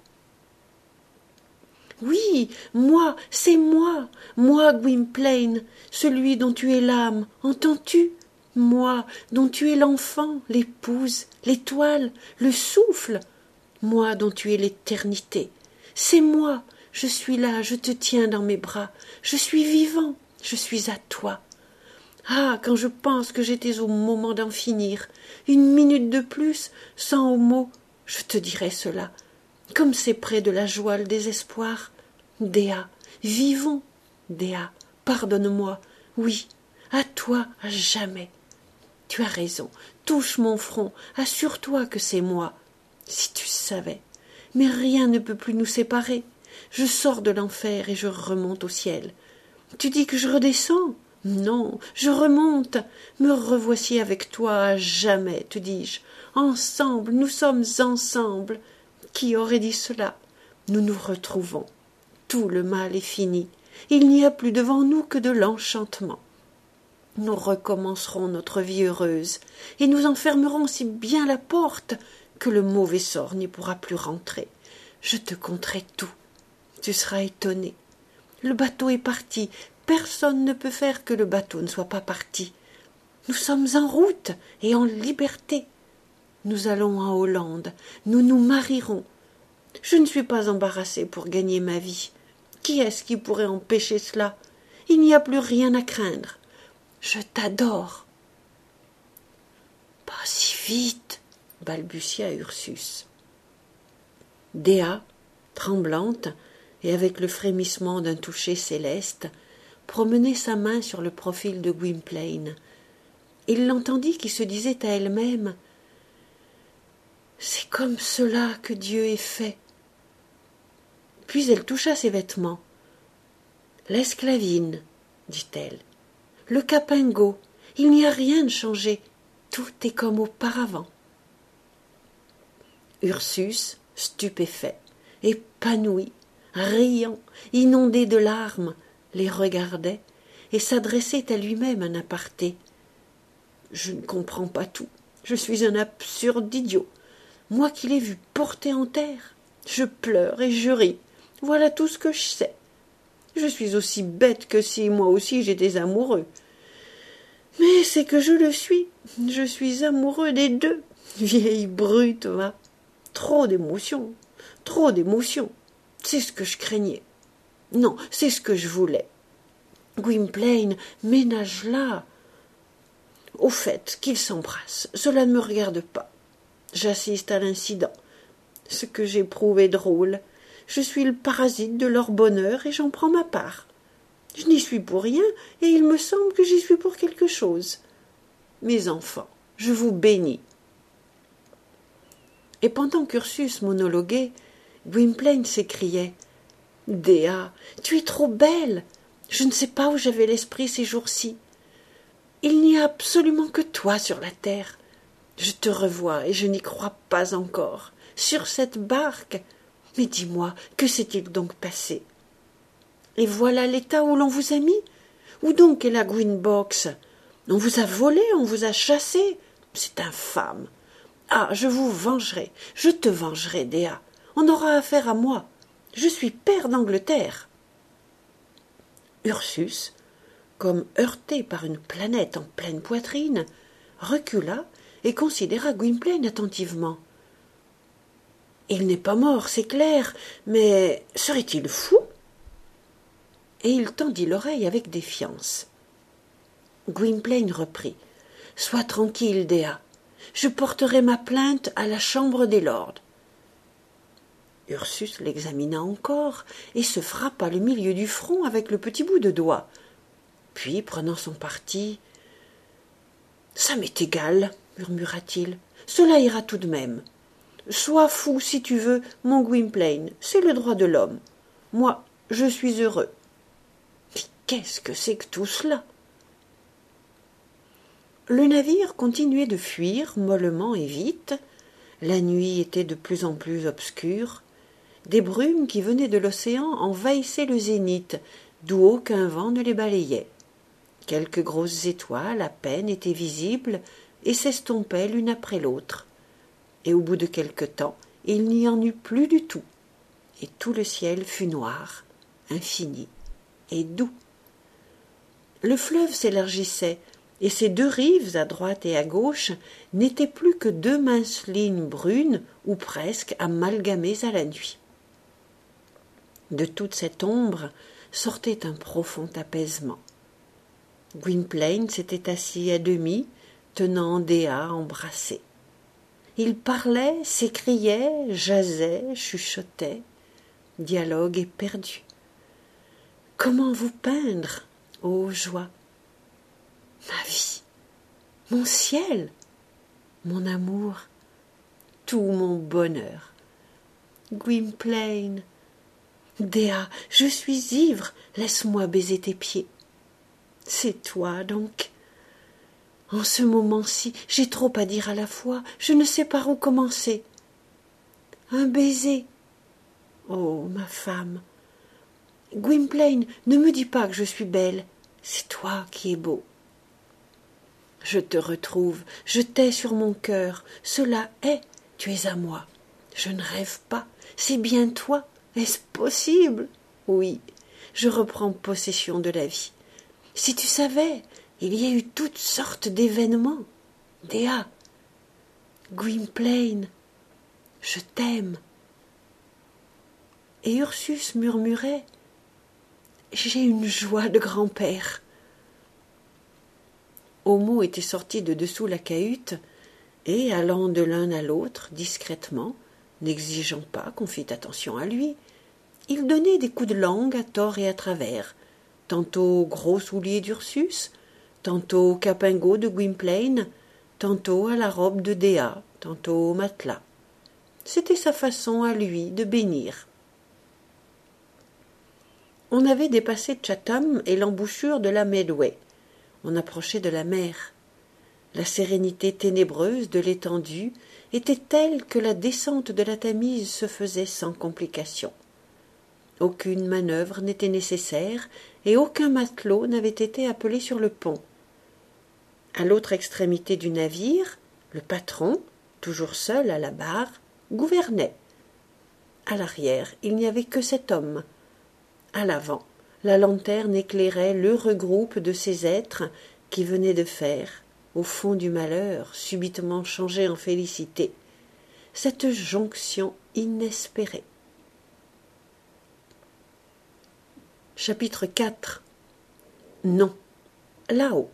Oui, moi, c'est moi Gwynplaine, celui dont tu es l'âme, entends-tu? Moi, dont tu es l'enfant, l'épouse, l'étoile, le souffle, moi dont tu es l'éternité. C'est moi, je suis là, je te tiens dans mes bras, je suis vivant, je suis à toi. Ah, quand je pense que j'étais au moment d'en finir, une minute de plus, sans mot, je te dirais cela. Comme c'est près de la joie le désespoir. Dea, vivons, Dea, pardonne-moi, oui, à toi, à jamais. Tu as raison, touche mon front, assure-toi que c'est moi. Si tu savais. Mais rien ne peut plus nous séparer. Je sors de l'enfer et je remonte au ciel. Tu dis que je redescends? Non, je remonte. Me revoici avec toi à jamais, te dis-je. Ensemble, nous sommes ensemble. Qui aurait dit cela? Nous nous retrouvons. Tout le mal est fini. Il n'y a plus devant nous que de l'enchantement. Nous recommencerons notre vie heureuse, et nous enfermerons si bien la porte que le mauvais sort n'y pourra plus rentrer. Je te conterai tout. Tu seras étonné. Le bateau est parti. Personne ne peut faire que le bateau ne soit pas parti. Nous sommes en route et en liberté. Nous allons en Hollande. Nous nous marierons. Je ne suis pas embarrassée pour gagner ma vie. Qui est-ce qui pourrait empêcher cela? Il n'y a plus rien à craindre. Je t'adore. Pas si vite, balbutia Ursus. Dea, tremblante et avec le frémissement d'un toucher céleste, promenait sa main sur le profil de Gwynplaine. Il l'entendit qui se disait à elle-même « C'est comme cela que Dieu est fait. » Puis elle toucha ses vêtements. « L'esclavine, dit-elle, le capingo, il n'y a rien de changé, tout est comme auparavant. » Ursus, stupéfait, épanoui, riant, inondé de larmes, les regardait et s'adressait à lui-même un aparté. « Je ne comprends pas tout, je suis un absurde idiot. Moi qui l'ai vu porter en terre, je pleure et je ris, voilà tout ce que je sais. Je suis aussi bête que si moi aussi j'étais amoureux. Mais c'est que je le suis amoureux des deux. Vieille brute, va. Trop d'émotions, c'est ce que je craignais. Non, c'est ce que je voulais. Gwynplaine, ménage-la. Au fait, qu'ils s'embrassent, cela ne me regarde pas. J'assiste à l'incident. Ce que j'éprouve est drôle. Je suis le parasite de leur bonheur et j'en prends ma part. Je n'y suis pour rien et il me semble que j'y suis pour quelque chose. Mes enfants, je vous bénis. Et pendant qu'Ursus monologuait, Gwynplaine s'écriait « Dea, tu es trop belle. Je ne sais pas où j'avais l'esprit ces jours-ci. Il n'y a absolument que toi sur la terre. Je te revois et je n'y crois pas encore. Sur cette barque. Mais dis-moi, que s'est-il donc passé? Et voilà l'état où l'on vous a mis? Où donc est la Green Box? On vous a volé, on vous a chassé. C'est infâme. Ah, je vous vengerai, je te vengerai, Dea. On aura affaire à moi. Je suis pair d'Angleterre. » Ursus, comme heurté par une planète en pleine poitrine, recula et considéra Gwynplaine attentivement. « Il n'est pas mort, c'est clair, mais serait-il fou ?» Et il tendit l'oreille avec défiance. Gwynplaine reprit. « Sois tranquille, Dea. Je porterai ma plainte à la Chambre des Lords. » Ursus l'examina encore et se frappa le milieu du front avec le petit bout de doigt. Puis, prenant son parti, « Ça m'est égal, murmura-t-il. Cela ira tout de même. Sois fou si tu veux, mon Gwynplaine, c'est le droit de l'homme. Moi, je suis heureux. » Mais qu'est-ce que c'est que tout cela? Le navire continuait de fuir mollement et vite. La nuit était de plus en plus obscure. Des brumes qui venaient de l'océan envahissaient le zénith, d'où aucun vent ne les balayait. Quelques grosses étoiles à peine étaient visibles et s'estompaient l'une après l'autre. Et au bout de quelque temps, il n'y en eut plus du tout, et tout le ciel fut noir, infini et doux. Le fleuve s'élargissait, et ses deux rives, à droite et à gauche, n'étaient plus que deux minces lignes brunes, ou presque amalgamées à la nuit. De toute cette ombre sortait un profond apaisement. Gwynplaine s'était assis à demi, tenant Dea embrassée. Il parlait, s'écriait, jasait, chuchotait. Dialogue éperdu. Comment vous peindre, ô joie? Ma vie, mon ciel, mon amour, tout mon bonheur. Gwynplaine, Dea, je suis ivre, laisse-moi baiser tes pieds. C'est toi, donc. En ce moment-ci, j'ai trop à dire à la fois, je ne sais par où commencer. Un baiser. Oh, ma femme. Gwynplaine, ne me dis pas que je suis belle, c'est toi qui es beau. Je te retrouve, je t'ai sur mon cœur, cela est, tu es à moi. Je ne rêve pas, c'est bien toi, est-ce possible? Oui, je reprends possession de la vie. Si tu savais, il y a eu toutes sortes d'événements. Dea, Gwynplaine, je t'aime. Et Ursus murmurait, j'ai une joie de grand-père. Homo était sorti de dessous la cahute et, allant de l'un à l'autre, discrètement, n'exigeant pas qu'on fît attention à lui, il donnait des coups de langue à tort et à travers, tantôt aux gros souliers d'Ursus, tantôt au capingot de Gwynplaine, tantôt à la robe de Dea, tantôt au matelas. C'était sa façon à lui de bénir. On avait dépassé Chatham et l'embouchure de la Medway. On approchait de la mer. La sérénité ténébreuse de l'étendue était telle que la descente de la Tamise se faisait sans complication. Aucune manœuvre n'était nécessaire et aucun matelot n'avait été appelé sur le pont. À l'autre extrémité du navire, le patron, toujours seul à la barre, gouvernait. À l'arrière, il n'y avait que cet homme. À l'avant, la lanterne éclairait l'heureux groupe de ces êtres qui venaient de faire, au fond du malheur, subitement changé en félicité, cette jonction inespérée. Chapitre 4. Non. Là-haut.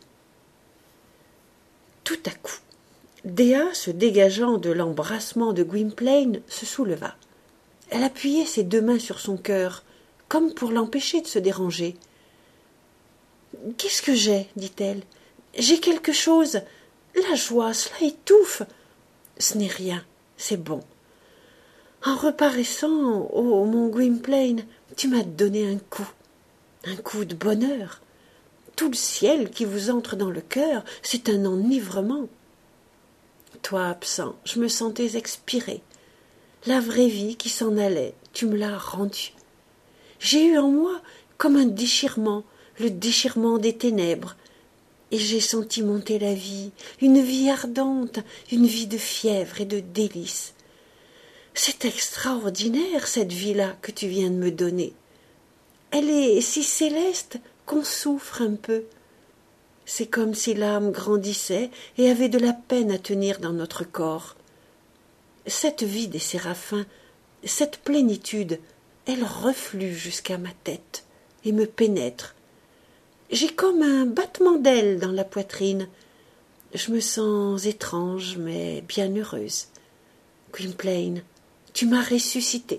Tout à coup, Dea, se dégageant de l'embrassement de Gwynplaine, se souleva. Elle appuyait ses deux mains sur son cœur, comme pour l'empêcher de se déranger. « Qu'est-ce que j'ai » dit-elle. « J'ai quelque chose. La joie, cela étouffe. Ce n'est rien, c'est bon. En reparaissant, oh mon Gwynplaine, tu m'as donné un coup de bonheur. Tout le ciel qui vous entre dans le cœur, c'est un enivrement. Toi absent, je me sentais expirer. La vraie vie qui s'en allait, tu me l'as rendue. J'ai eu en moi comme un déchirement, le déchirement des ténèbres, et j'ai senti monter la vie, une vie ardente, une vie de fièvre et de délices. C'est extraordinaire, cette vie-là que tu viens de me donner. Elle est si céleste qu'on souffre un peu. C'est comme si l'âme grandissait et avait de la peine à tenir dans notre corps. Cette vie des séraphins, cette plénitude, elle reflue jusqu'à ma tête et me pénètre. J'ai comme un battement d'ailes dans la poitrine. Je me sens étrange, mais bien heureuse. Gwynplaine, tu m'as ressuscitée.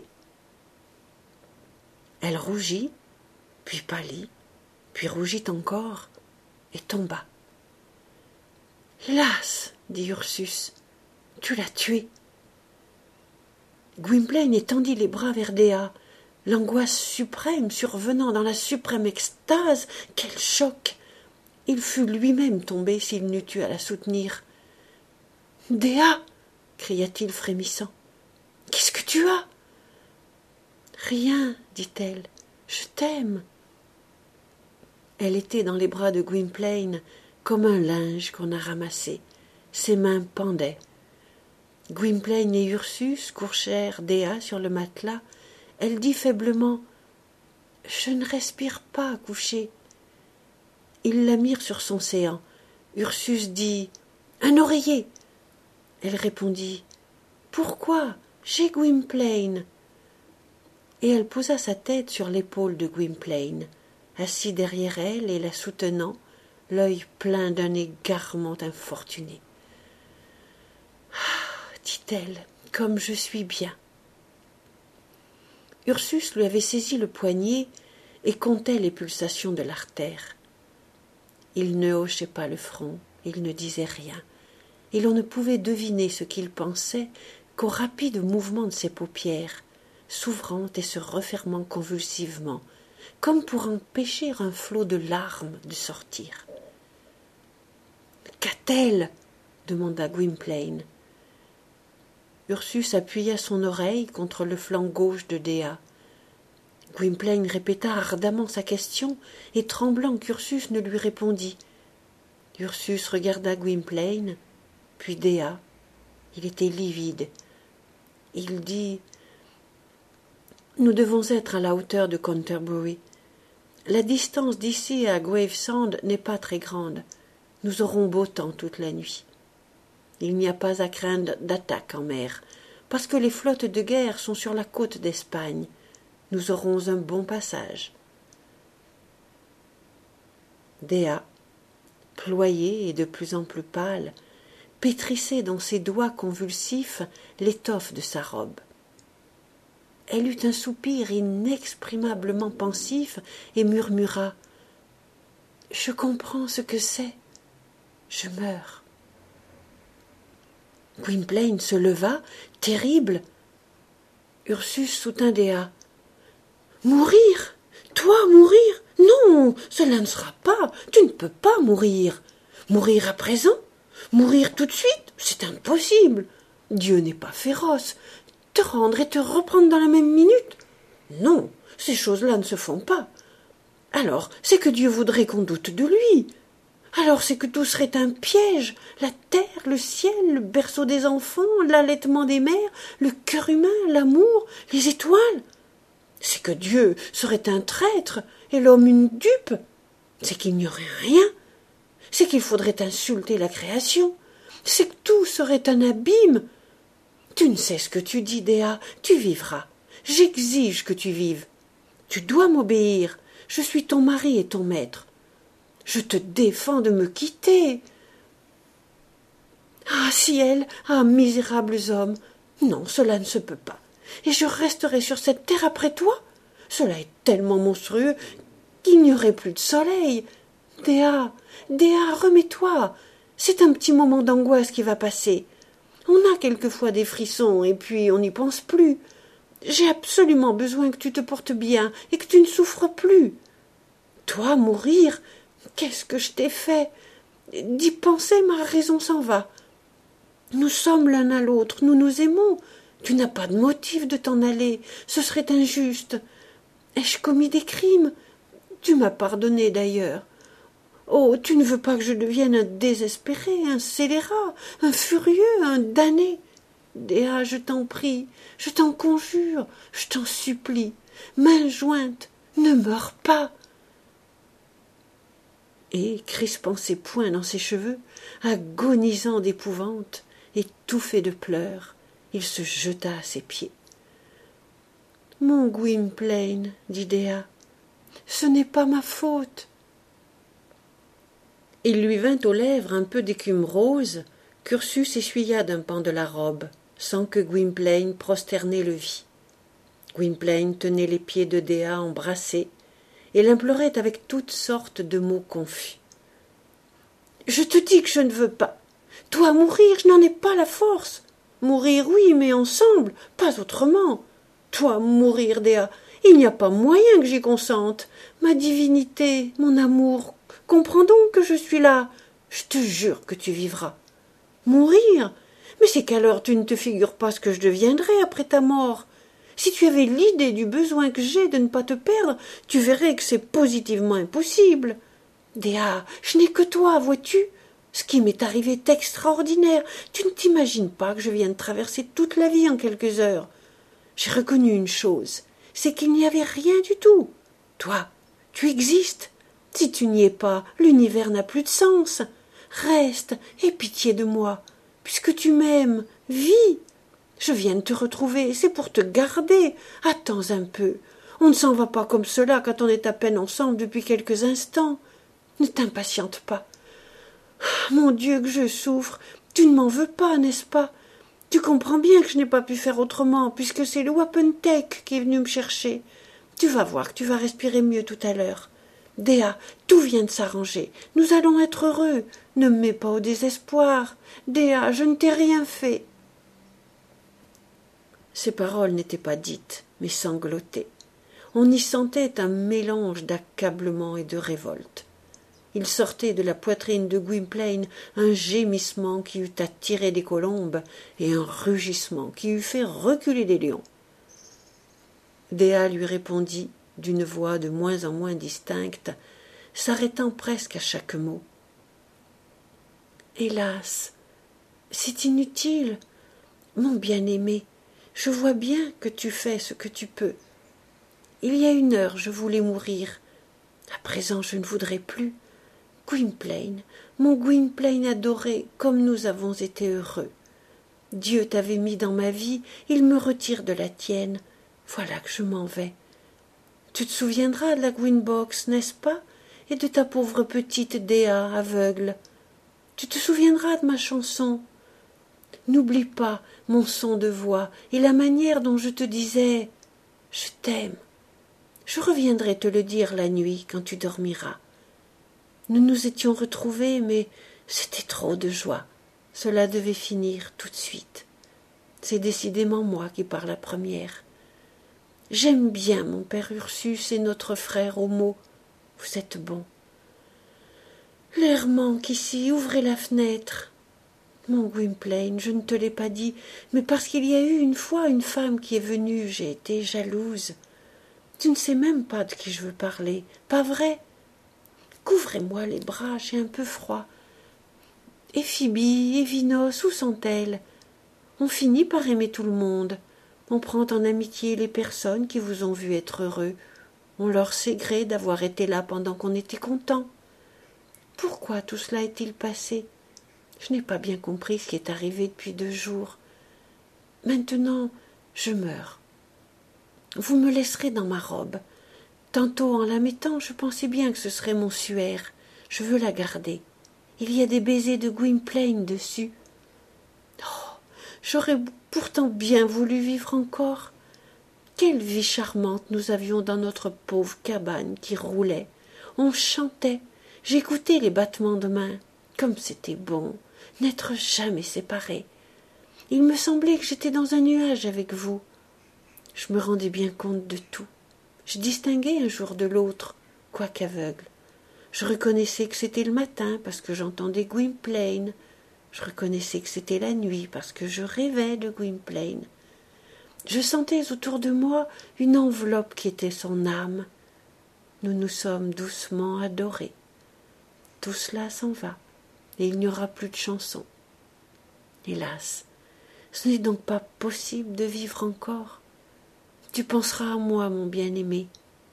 Elle rougit, puis pâlit, puis rougit encore, et tomba. « Hélas !» dit Ursus, « tu l'as tuée. » Gwynplaine étendit les bras vers Dea. L'angoisse suprême survenant dans la suprême extase, quel choc! Il fût lui-même tombé s'il n'eût eu à la soutenir. « Dea !» cria-t-il frémissant. « Qu'est-ce que tu as ?»« Rien, dit-elle, je t'aime. » Elle était dans les bras de Gwynplaine, comme un linge qu'on a ramassé. Ses mains pendaient. Gwynplaine et Ursus couchèrent Dea sur le matelas. Elle dit faiblement « Je ne respire pas, couché. » Ils la mirent sur son séant. Ursus dit « Un oreiller !» Elle répondit « Pourquoi ? J'ai Gwynplaine. » Et elle posa sa tête sur l'épaule de Gwynplaine, assis derrière elle et la soutenant, l'œil plein d'un égarement infortuné. « Ah, dit-elle, comme je suis bien. » Ursus lui avait saisi le poignet et comptait les pulsations de l'artère. Il ne hochait pas le front, Il ne disait rien, et l'on ne pouvait deviner ce qu'il pensait qu'au rapide mouvement de ses paupières, s'ouvrant et se refermant convulsivement, comme pour empêcher un flot de larmes de sortir. « Qu'a-t-elle » demanda Gwynplaine. Ursus appuya son oreille contre le flanc gauche de Dea. Gwynplaine répéta ardemment sa question, et tremblant qu'Ursus ne lui répondît. Ursus regarda Gwynplaine, puis Dea. Il était livide. Il dit « Nous devons être à la hauteur de Canterbury. La distance d'ici à Gravesend n'est pas très grande. Nous aurons beau temps toute la nuit. Il n'y a pas à craindre d'attaque en mer, parce que les flottes de guerre sont sur la côte d'Espagne. Nous aurons un bon passage. » Dea, ployée et de plus en plus pâle, pétrissait dans ses doigts convulsifs l'étoffe de sa robe. Elle eut un soupir inexprimablement pensif et murmura « Je comprends ce que c'est. Je meurs. » Gwynplaine se leva, terrible. Ursus soutint Dea. « Mourir? Toi mourir? Non, cela ne sera pas. Tu ne peux pas mourir. Mourir à présent? Mourir tout de suite? C'est impossible. Dieu n'est pas féroce. Te rendre et te reprendre dans la même minute? Non, ces choses-là ne se font pas. Alors, c'est que Dieu voudrait qu'on doute de lui. Alors c'est que tout serait un piège, la terre, le ciel, le berceau des enfants, l'allaitement des mères, le cœur humain, l'amour, les étoiles. C'est que Dieu serait un traître et l'homme une dupe. C'est qu'il n'y aurait rien. C'est qu'il faudrait insulter la création. C'est que tout serait un abîme. Tu ne sais ce que tu dis, Dea, tu vivras. J'exige que tu vives. Tu dois m'obéir. Je suis ton mari et ton maître. Je te défends de me quitter. Ah, ciel, ah, misérables hommes, non, cela ne se peut pas. Et je resterai sur cette terre après toi? Cela est tellement monstrueux qu'il n'y aurait plus de soleil. Dea, remets-toi. C'est un petit moment d'angoisse qui va passer. On a quelquefois des frissons et puis on n'y pense plus. J'ai absolument besoin que tu te portes bien et que tu ne souffres plus. Toi, mourir, qu'est-ce que je t'ai fait? D'y penser, ma raison s'en va. Nous sommes l'un à l'autre, nous nous aimons. Tu n'as pas de motif de t'en aller, ce serait injuste. Ai-je commis des crimes? Tu m'as pardonné d'ailleurs. Oh, tu ne veux pas que je devienne un désespéré, un scélérat, un furieux, un damné. Dea, je t'en prie, je t'en conjure, je t'en supplie, main jointe, ne meurs pas. Et, crispant ses poings dans ses cheveux, agonisant d'épouvante, étouffé de pleurs, il se jeta à ses pieds. « Mon Gwynplaine, dit Dea, ce n'est pas ma faute. » Il lui vint aux lèvres un peu d'écume rose qu'Ursus essuya d'un pan de la robe, sans que Gwynplaine prosterné le vît. Gwynplaine tenait les pieds de Dea embrassés et l'implorait avec toutes sortes de mots confus. « Je te dis que je ne veux pas. Toi mourir, je n'en ai pas la force. Mourir, oui, mais ensemble, pas autrement. Toi mourir, Dea, il n'y a pas moyen que j'y consente. Ma divinité, mon amour, comprends donc que je suis là. Je te jure que tu vivras. Mourir? Mais c'est qu'alors tu ne te figures pas ce que je deviendrai après ta mort. Si tu avais l'idée du besoin que j'ai de ne pas te perdre, tu verrais que c'est positivement impossible. Dea, je n'ai que toi, vois-tu? Ce qui m'est arrivé est extraordinaire. Tu ne t'imagines pas que je viens de traverser toute la vie en quelques heures. J'ai reconnu une chose, c'est qu'il n'y avait rien du tout. Toi, tu existes. Si tu n'y es pas, l'univers n'a plus de sens. Reste, aie pitié de moi. Puisque tu m'aimes, vis. Je viens de te retrouver, c'est pour te garder. Attends un peu. On ne s'en va pas comme cela quand on est à peine ensemble depuis quelques instants. Ne t'impatiente pas. Mon Dieu, que je souffre. Tu ne m'en veux pas, n'est-ce pas? Tu comprends bien que je n'ai pas pu faire autrement, puisque c'est le wapentake qui est venu me chercher. Tu vas voir que tu vas respirer mieux tout à l'heure. Dea, tout vient de s'arranger. Nous allons être heureux. Ne me mets pas au désespoir. Dea, je ne t'ai rien fait. » Ces paroles n'étaient pas dites, mais sanglotées. On y sentait un mélange d'accablement et de révolte. Il sortait de la poitrine de Gwynplaine un gémissement qui eût attiré des colombes et un rugissement qui eût fait reculer des lions. Dea lui répondit d'une voix de moins en moins distincte, s'arrêtant presque à chaque mot. « Hélas, c'est inutile, mon bien-aimé, je vois bien que tu fais ce que tu peux. Il y a 1 heure, je voulais mourir. À présent, je ne voudrais plus. Gwynplaine, mon Gwynplaine adoré, comme nous avons été heureux. Dieu t'avait mis dans ma vie, il me retire de la tienne. Voilà que je m'en vais. Tu te souviendras de la Green Box, n'est-ce pas, et de ta pauvre petite Dea aveugle. Tu te souviendras de ma chanson. N'oublie pas mon son de voix et la manière dont je te disais « Je t'aime ». Je reviendrai te le dire la nuit quand tu dormiras. Nous nous étions retrouvés, mais c'était trop de joie. Cela devait finir tout de suite. C'est décidément moi qui parle la première. J'aime bien mon père Ursus et notre frère Homo. Vous êtes bons. L'air manque ici, ouvrez la fenêtre. Mon Gwynplaine, je ne te l'ai pas dit, mais parce qu'il y a eu une fois une femme qui est venue, j'ai été jalouse. Tu ne sais même pas de qui je veux parler, pas vrai? Couvrez-moi les bras, j'ai un peu froid. Et Phoebe, et Vinos, où sont-elles? On finit par aimer tout le monde. On prend en amitié les personnes qui vous ont vu être heureux. On leur sait gré d'avoir été là pendant qu'on était content. Pourquoi tout cela est-il passé? Je n'ai pas bien compris ce qui est arrivé depuis 2 jours. Maintenant, je meurs. Vous me laisserez dans ma robe. Tantôt, en la mettant, je pensais bien que ce serait mon suaire. Je veux la garder. Il y a des baisers de Gwynplaine dessus. Oh, j'aurais pourtant bien voulu vivre encore. Quelle vie charmante nous avions dans notre pauvre cabane qui roulait. On chantait. J'écoutais les battements de mains. Comme c'était bon, n'être jamais séparés. Il me semblait que j'étais dans un nuage avec vous. Je me rendais bien compte de tout. Je distinguais un jour de l'autre, quoique aveugle. Je reconnaissais que c'était le matin parce que j'entendais Gwynplaine. Je reconnaissais que c'était la nuit parce que je rêvais de Gwynplaine. Je sentais autour de moi une enveloppe qui était son âme. Nous nous sommes doucement adorés. Tout cela s'en va, et il n'y aura plus de chansons. Hélas, ce n'est donc pas possible de vivre encore. Tu penseras à moi, mon bien-aimé. »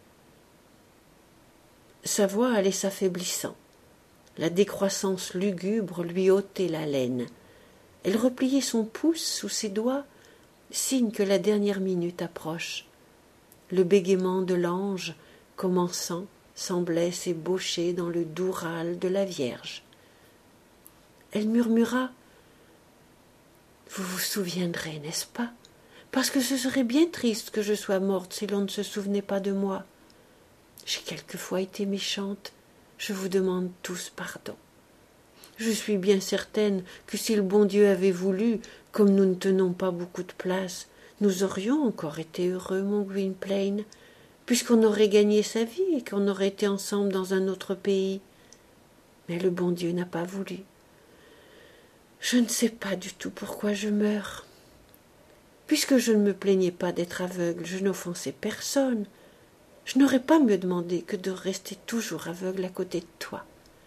Sa voix allait s'affaiblissant. La décroissance lugubre lui ôtait l'haleine. Elle repliait son pouce sous ses doigts, signe que la dernière minute approche. Le bégaiement de l'ange, commençant, semblait s'ébaucher dans le doux râle de la Vierge. Elle murmura « Vous vous souviendrez, n'est-ce pas? Parce que ce serait bien triste que je sois morte si l'on ne se souvenait pas de moi. J'ai quelquefois été méchante, je vous demande tous pardon. Je suis bien certaine que si le bon Dieu avait voulu, comme nous ne tenons pas beaucoup de place, nous aurions encore été heureux, mon Gwynplaine, puisqu'on aurait gagné sa vie et qu'on aurait été ensemble dans un autre pays. Mais le bon Dieu n'a pas voulu. Je ne sais pas du tout pourquoi je meurs. Puisque je ne me plaignais pas d'être aveugle, je n'offensais personne. Je n'aurais pas mieux demandé que de rester toujours aveugle à côté de toi.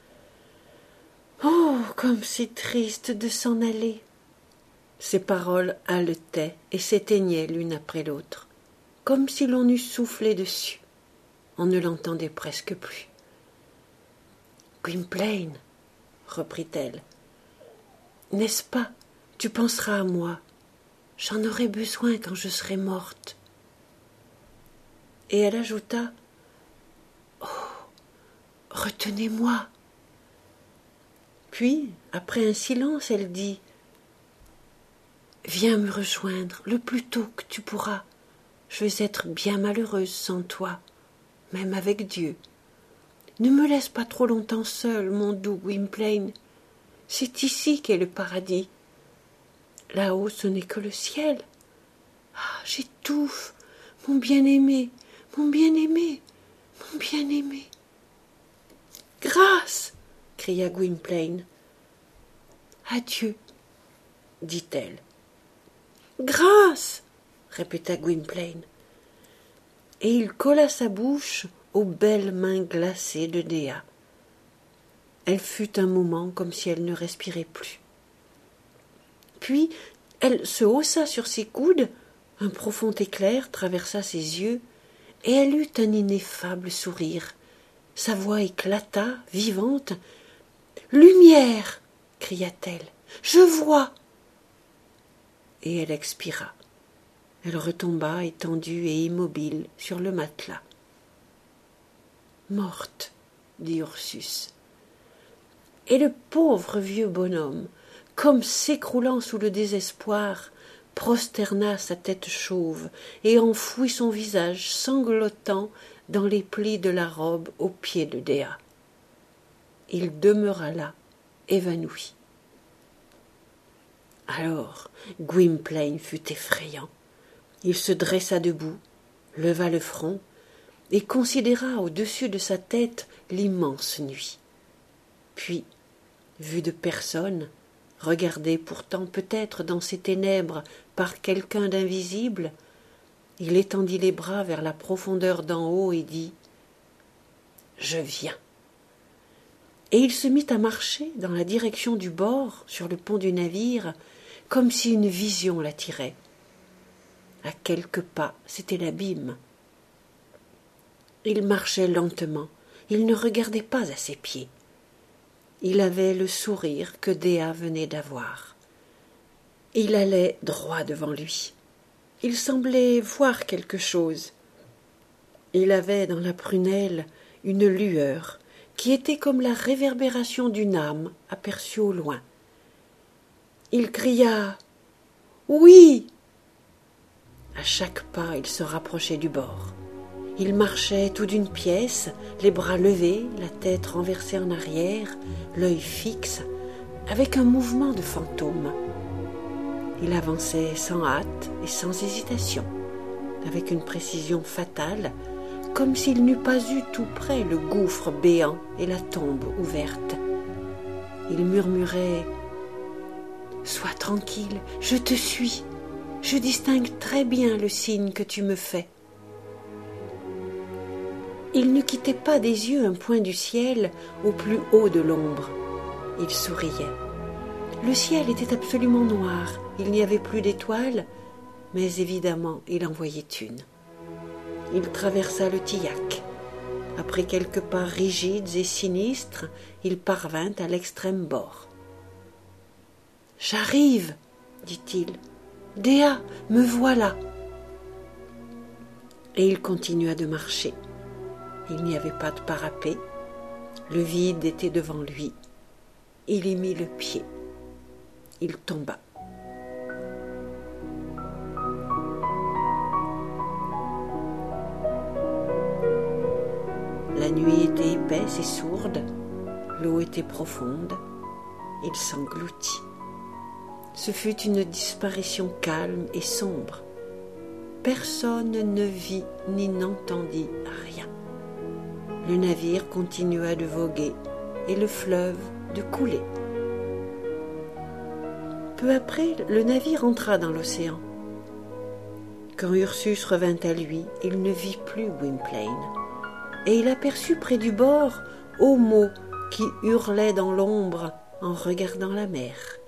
Oh, comme c'est triste de s'en aller. Ces paroles haletaient et s'éteignaient l'une après l'autre, comme si l'on eût soufflé dessus. On ne l'entendait presque plus. Gwynplaine, reprit-elle, n'est-ce pas, tu penseras à moi. J'en aurai besoin quand je serai morte. Et elle ajouta « Oh, retenez-moi !» Puis, après un silence, elle dit « Viens me rejoindre le plus tôt que tu pourras. Je vais être bien malheureuse sans toi, même avec Dieu. Ne me laisse pas trop longtemps seul, mon doux Gwynplaine. C'est ici qu'est le paradis. Là-haut, ce n'est que le ciel. Ah, j'étouffe, mon bien-aimé, mon bien-aimé, mon bien-aimé. Grâce, cria Gwynplaine. Adieu, dit-elle. Grâce, répéta Gwynplaine. Et il colla sa bouche aux belles mains glacées de Dea. Elle fut un moment comme si elle ne respirait plus. Puis elle se haussa sur ses coudes, un profond éclair traversa ses yeux, et elle eut un ineffable sourire. Sa voix éclata, vivante. « Lumière !» cria-t-elle. « Je vois !» Et elle expira. Elle retomba étendue et immobile sur le matelas. « Morte !» dit Ursus. Et le pauvre vieux bonhomme, comme s'écroulant sous le désespoir, prosterna sa tête chauve et enfouit son visage sanglotant dans les plis de la robe aux pieds de Dea. Il demeura là, évanoui. Alors Gwynplaine fut effrayant. Il se dressa debout, leva le front et considéra au-dessus de sa tête l'immense nuit. Puis, vu de personne, regardé pourtant peut-être dans ces ténèbres par quelqu'un d'invisible, il étendit les bras vers la profondeur d'en haut et dit « Je viens ». Et il se mit à marcher dans la direction du bord, sur le pont du navire, comme si une vision l'attirait. À quelques pas, c'était l'abîme. Il marchait lentement, il ne regardait pas à ses pieds. Il avait le sourire que Dea venait d'avoir. Il allait droit devant lui. Il semblait voir quelque chose. Il avait dans la prunelle une lueur qui était comme la réverbération d'une âme aperçue au loin. Il cria « Oui !» À chaque pas, il se rapprochait du bord. Il marchait tout d'une pièce, les bras levés, la tête renversée en arrière, l'œil fixe, avec un mouvement de fantôme. Il avançait sans hâte et sans hésitation, avec une précision fatale, comme s'il n'eût pas eu tout près le gouffre béant et la tombe ouverte. Il murmurait « Sois tranquille, je te suis, je distingue très bien le signe que tu me fais. » Il ne quittait pas des yeux un point du ciel au plus haut de l'ombre. Il souriait. Le ciel était absolument noir, il n'y avait plus d'étoiles, mais évidemment il en voyait une. Il traversa le Tillac. Après quelques pas rigides et sinistres, il parvint à l'extrême bord. « J'arrive, dit-il. Dea, me voilà. » Et il continua de marcher. Il n'y avait pas de parapet. Le vide était devant lui. Il y mit le pied. Il tomba. La nuit était épaisse et sourde. L'eau était profonde. Il s'engloutit. Ce fut une disparition calme et sombre. Personne ne vit ni n'entendit rien. Le navire continua de voguer et le fleuve de couler. Peu après, le navire entra dans l'océan. Quand Ursus revint à lui, il ne vit plus Gwynplaine, et il aperçut près du bord Homo qui hurlait dans l'ombre en regardant la mer.